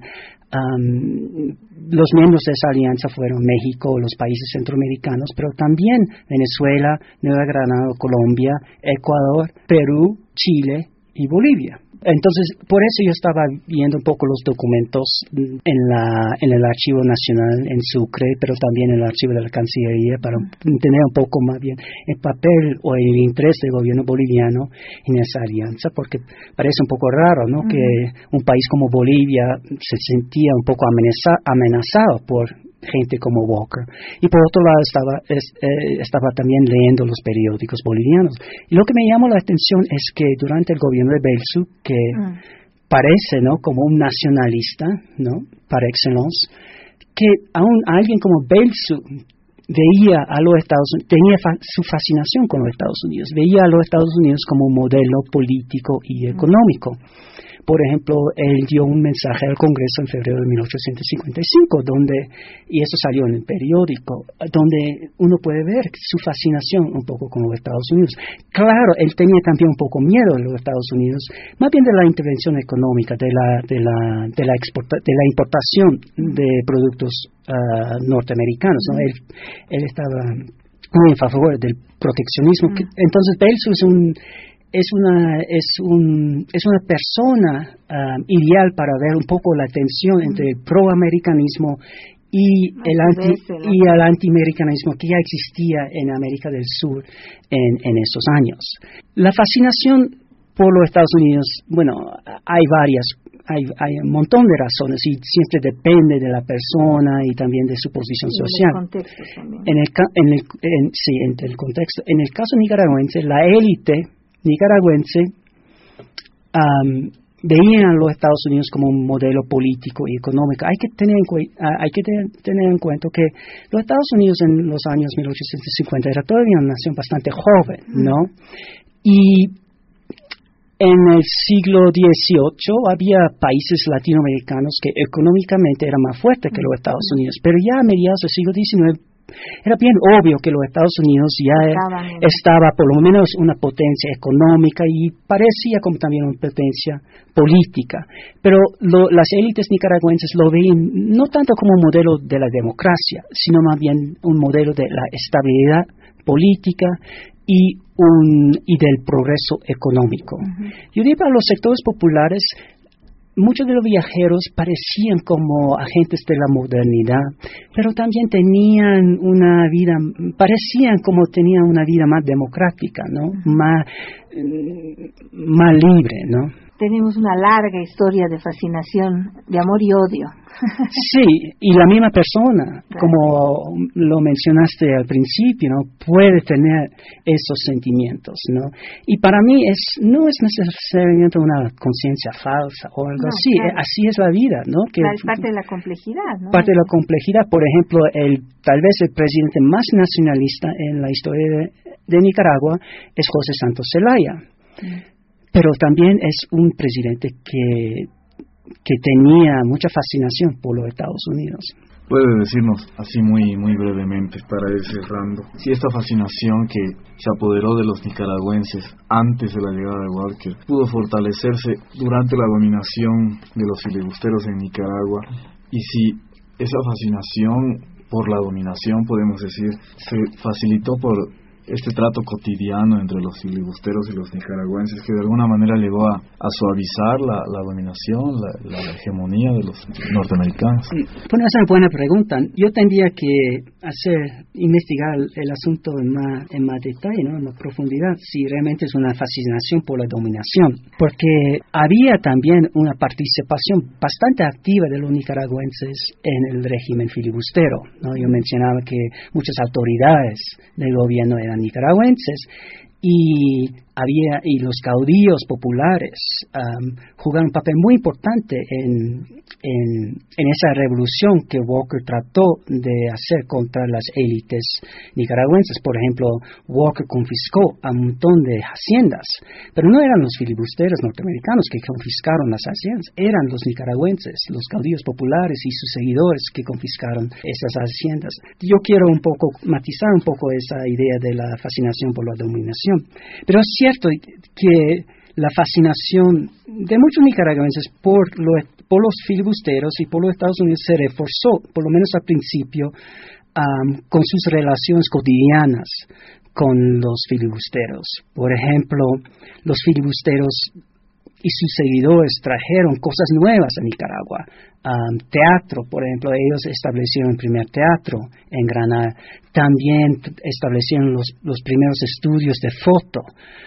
Um, los miembros de esa alianza fueron México, los países centroamericanos, pero también Venezuela, Nueva Granada, Colombia, Ecuador, Perú, Chile y Bolivia. Entonces, por eso yo estaba viendo un poco los documentos en la en el Archivo Nacional en Sucre, pero también en el Archivo de la Cancillería, para entender un poco más bien el papel o el interés del gobierno boliviano en esa alianza, porque parece un poco raro, ¿no? Uh-huh. Que un país como Bolivia se sentía un poco amenaza, amenazado por gente como Walker. Y por otro lado estaba es, eh, estaba también leyendo los periódicos bolivianos. Y lo que me llamó la atención es que durante el gobierno de Belsu, que mm. parece, ¿no?, como un nacionalista, ¿no?, par excellence, que aún alguien como Belsu veía a los Estados Unidos, tenía fa- su fascinación con los Estados Unidos, veía a los Estados Unidos como un modelo político y económico. Mm. Por ejemplo, él dio un mensaje al Congreso en febrero de mil ochocientos cincuenta y cinco, donde, y eso salió en el periódico, donde uno puede ver su fascinación un poco con los Estados Unidos. Claro, él tenía también un poco miedo de los Estados Unidos, más bien de la intervención económica, de la, de la, de la, exporta, de la importación de productos uh, norteamericanos, ¿no? Él, él estaba muy en favor del proteccionismo. Mm. Entonces, Belsu es un... es una es un es una persona um, ideal para ver un poco la tensión entre el proamericanismo y el anti y el antiamericanismo que ya existía en América del Sur en, en esos años. La fascinación por los Estados Unidos, bueno, hay varias, hay, hay un montón de razones y siempre depende de la persona y también de su posición y social. En el contexto también. En el, en el en, sí, en el contexto. En el caso nicaragüense, la élite nicaragüense um, veían a los Estados Unidos como un modelo político y económico. Hay que tener en, cu- hay que te- tener en cuenta que los Estados Unidos en los años mil ochocientos cincuenta era todavía una nación bastante joven, ¿no? Y en el siglo dieciocho había países latinoamericanos que económicamente eran más fuertes que los Estados Unidos, pero ya a mediados del siglo diecinueve era bien obvio que los Estados Unidos ya Estaban. estaba por lo menos una potencia económica y parecía como también una potencia política. Pero lo, las élites nicaragüenses lo veían no tanto como un modelo de la democracia, sino más bien un modelo de la estabilidad política y, un, y del progreso económico. Uh-huh. Yo diría para los sectores populares, muchos de los viajeros parecían como agentes de la modernidad, pero también tenían una vida, parecían como tenían una vida más democrática, ¿no? Más, más libre, ¿no? Tenemos una larga historia de fascinación, de amor y odio. Sí, y la misma persona, claro, como lo mencionaste al principio, ¿no? Puede tener esos sentimientos, ¿no? Y para mí es no es necesariamente una conciencia falsa o algo no, así, claro. Así es la vida, ¿no? Que es parte de la complejidad, ¿no? Parte de la complejidad, por ejemplo, el tal vez el presidente más nacionalista en la historia de, de Nicaragua es José Santos Zelaya. Mm. Pero también es un presidente que, que tenía mucha fascinación por los Estados Unidos. ¿Puede decirnos, así muy muy brevemente, para ir cerrando, si esta fascinación que se apoderó de los nicaragüenses antes de la llegada de Walker pudo fortalecerse durante la dominación de los filibusteros en Nicaragua, y si esa fascinación por la dominación, podemos decir, se facilitó por este trato cotidiano entre los filibusteros y los nicaragüenses, que de alguna manera llegó a, a suavizar la, la dominación, la, la hegemonía de los norteamericanos. Bueno, esa es una buena pregunta. Yo tendría que hacer, investigar el asunto en más, en más detalle, ¿no? En más profundidad, si realmente es una fascinación por la dominación, porque había también una participación bastante activa de los nicaragüenses en el régimen filibustero, ¿no? Yo mencionaba que muchas autoridades del gobierno eran nicaragüenses y había y los caudillos populares um, jugaron un papel muy importante en, en, en esa revolución que Walker trató de hacer contra las élites nicaragüenses. Por ejemplo, Walker confiscó a un montón de haciendas, pero no eran los filibusteros norteamericanos que confiscaron las haciendas, eran los nicaragüenses, los caudillos populares y sus seguidores que confiscaron esas haciendas. Yo quiero un poco matizar un poco esa idea de la fascinación por la dominación, pero es cierto que la fascinación de muchos nicaragüenses por, lo, por los filibusteros y por los Estados Unidos se reforzó, por lo menos al principio, um, con sus relaciones cotidianas con los filibusteros. Por ejemplo, los filibusteros y sus seguidores trajeron cosas nuevas a Nicaragua. Um, teatro, por ejemplo, ellos establecieron el primer teatro en Granada. También establecieron los, los primeros estudios de foto.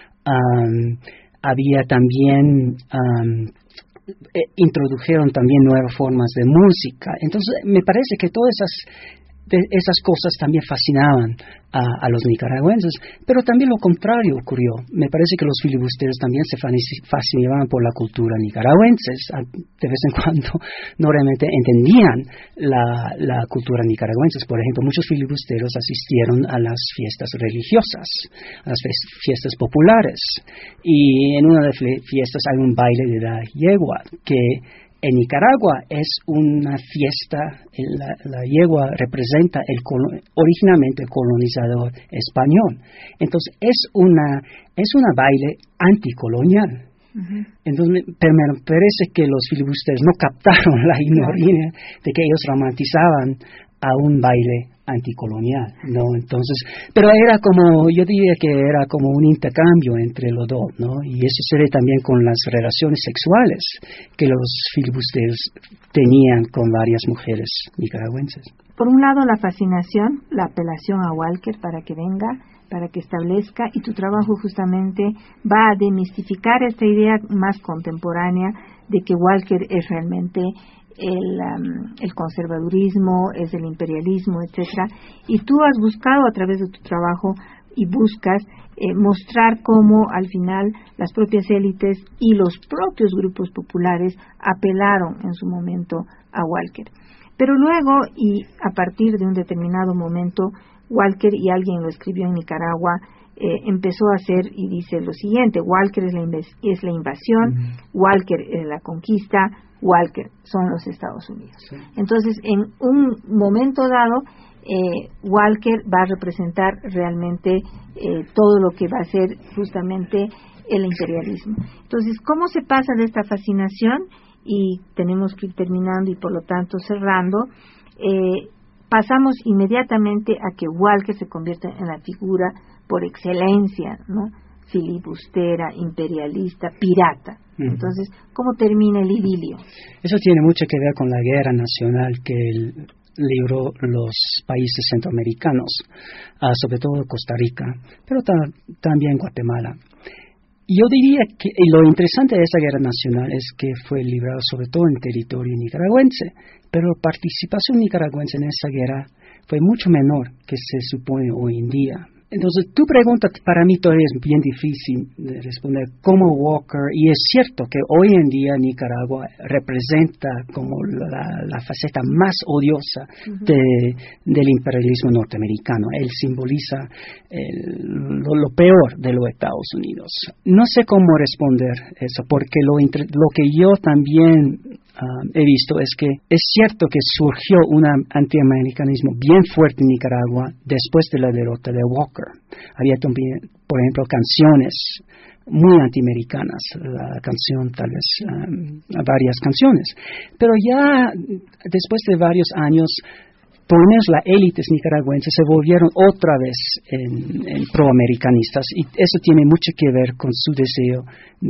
Um, había también, um, eh, introdujeron también nuevas formas de música. Entonces, me parece que todas esas, de esas cosas también fascinaban a, a los nicaragüenses, pero también lo contrario ocurrió. Me parece que los filibusteros también se fascinaban por la cultura nicaragüense. De vez en cuando no realmente entendían la, la cultura nicaragüense. Por ejemplo, muchos filibusteros asistieron a las fiestas religiosas, a las fiestas populares, y en una de las fiestas hay un baile de la yegua que en Nicaragua es una fiesta, la, la yegua representa el originalmente el colonizador español. Entonces es una es una baile anticolonial. Uh-huh. Entonces me, me parece que los filibusteros no captaron la ignorancia de que ellos romantizaban a un baile anticolonial, ¿no? Entonces, pero era como, yo diría que era como un intercambio entre los dos, ¿no? Y eso se ve también con las relaciones sexuales que los filibusteros tenían con varias mujeres nicaragüenses. Por un lado, la fascinación, la apelación a Walker para que venga, para que establezca, y tu trabajo justamente va a demistificar esta idea más contemporánea de que Walker es realmente El, um, el conservadurismo, es el imperialismo, etcétera, y tú has buscado a través de tu trabajo y buscas eh, mostrar cómo al final las propias élites y los propios grupos populares apelaron en su momento a Walker. Pero luego, y a partir de un determinado momento, Walker, y alguien lo escribió en Nicaragua, eh, empezó a hacer y dice lo siguiente: Walker es la, es la invasión, uh-huh. Walker es la conquista, Walker son los Estados Unidos. Sí. Entonces, en un momento dado, eh, Walker va a representar realmente eh, todo lo que va a ser justamente el imperialismo. Entonces, ¿cómo se pasa de esta fascinación? Y tenemos que ir terminando y por lo tanto cerrando. Eh, pasamos inmediatamente a que Walker se convierte en la figura por excelencia, ¿no? Filibustera, imperialista, pirata. Uh-huh. Entonces, ¿cómo termina el idilio? Eso tiene mucho que ver con la guerra nacional que libró los países centroamericanos, uh, sobre todo Costa Rica, pero ta- también Guatemala. Yo diría que lo interesante de esa guerra nacional es que fue librada sobre todo en territorio nicaragüense, pero la participación nicaragüense en esa guerra fue mucho menor que se supone hoy en día. Entonces, tu pregunta para mí todavía es bien difícil de responder. ¿Cómo Walker? Y es cierto que hoy en día Nicaragua representa como la, la faceta más odiosa uh-huh. de, del imperialismo norteamericano. Él simboliza el, lo, lo peor de los Estados Unidos. No sé cómo responder eso, porque lo, lo que yo también Uh, he visto es que es cierto que surgió un antiamericanismo bien fuerte en Nicaragua después de la derrota de Walker. Había también, por ejemplo, canciones muy antiamericanas, la canción tal vez, um, varias canciones. Pero ya después de varios años, por lo menos las élites nicaragüenses se volvieron otra vez en, en proamericanistas, y eso tiene mucho que ver con su deseo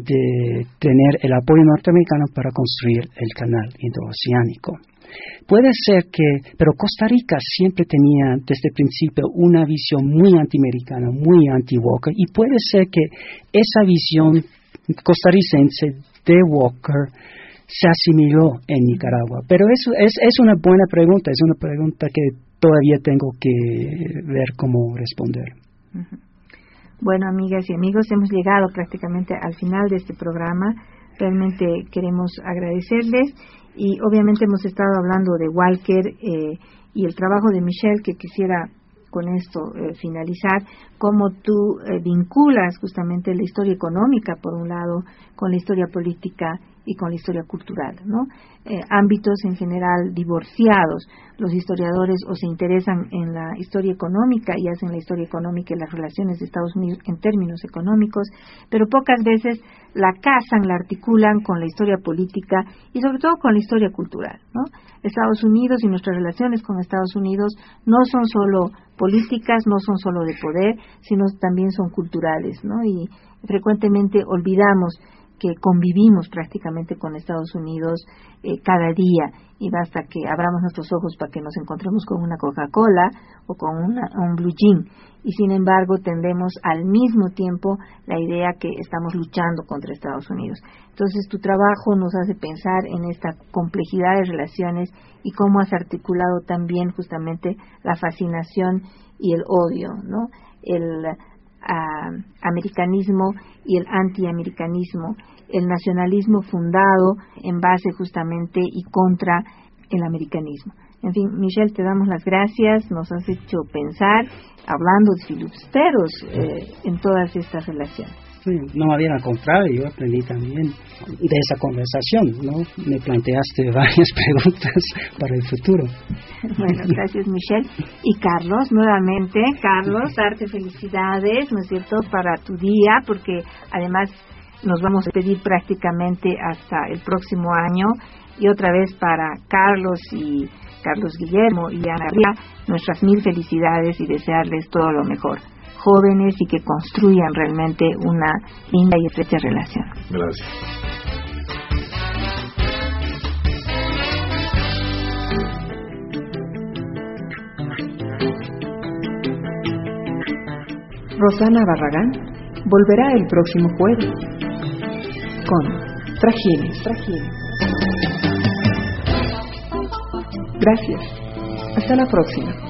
de tener el apoyo norteamericano para construir el canal interoceánico. Puede ser que, pero Costa Rica siempre tenía desde el principio una visión muy antiamericana, muy anti-Walker, y puede ser que esa visión costarricense de Walker se asimiló en Nicaragua. Pero eso es, es una buena pregunta, es una pregunta que todavía tengo que ver cómo responder. Uh-huh. Bueno, amigas y amigos, hemos llegado prácticamente al final de este programa. Realmente queremos agradecerles, y obviamente hemos estado hablando de Walker eh, y el trabajo de Michelle, que quisiera con esto eh, finalizar, cómo tú eh, vinculas justamente la historia económica, por un lado, con la historia política y con la historia cultural, ¿no? Eh, ámbitos en general divorciados. Los historiadores o se interesan en la historia económica y hacen la historia económica y las relaciones de Estados Unidos en términos económicos, pero pocas veces la casan, la articulan con la historia política y sobre todo con la historia cultural, ¿no? Estados Unidos y nuestras relaciones con Estados Unidos no son solo políticas, no son solo de poder, sino también son culturales, ¿no? Y frecuentemente olvidamos que convivimos prácticamente con Estados Unidos eh, cada día, y basta que abramos nuestros ojos para que nos encontremos con una Coca-Cola o con una, un Blue Jean, y sin embargo tendemos al mismo tiempo la idea que estamos luchando contra Estados Unidos. Entonces tu trabajo nos hace pensar en esta complejidad de relaciones y cómo has articulado también justamente la fascinación y el odio, ¿no? El Uh, americanismo y el antiamericanismo, el nacionalismo fundado en base justamente y contra el americanismo. En fin, Michelle, te damos las gracias, nos has hecho pensar, hablando de filibusteros eh, en todas estas relaciones. Sí, no había al contrario, yo aprendí también de esa conversación, ¿no? Me planteaste varias preguntas para el futuro. Bueno, gracias, Michelle. Y Carlos, nuevamente, Carlos, darte felicidades, ¿no es cierto?, para tu día, porque además nos vamos a pedir prácticamente hasta el próximo año, y otra vez para Carlos y Carlos Guillermo y Ana María, nuestras mil felicidades y desearles todo lo mejor. Jóvenes y que construyan realmente una linda y estrecha relación. Gracias. Rosana Barragán volverá el próximo jueves con Trajines. Trajines. Gracias. Hasta la próxima.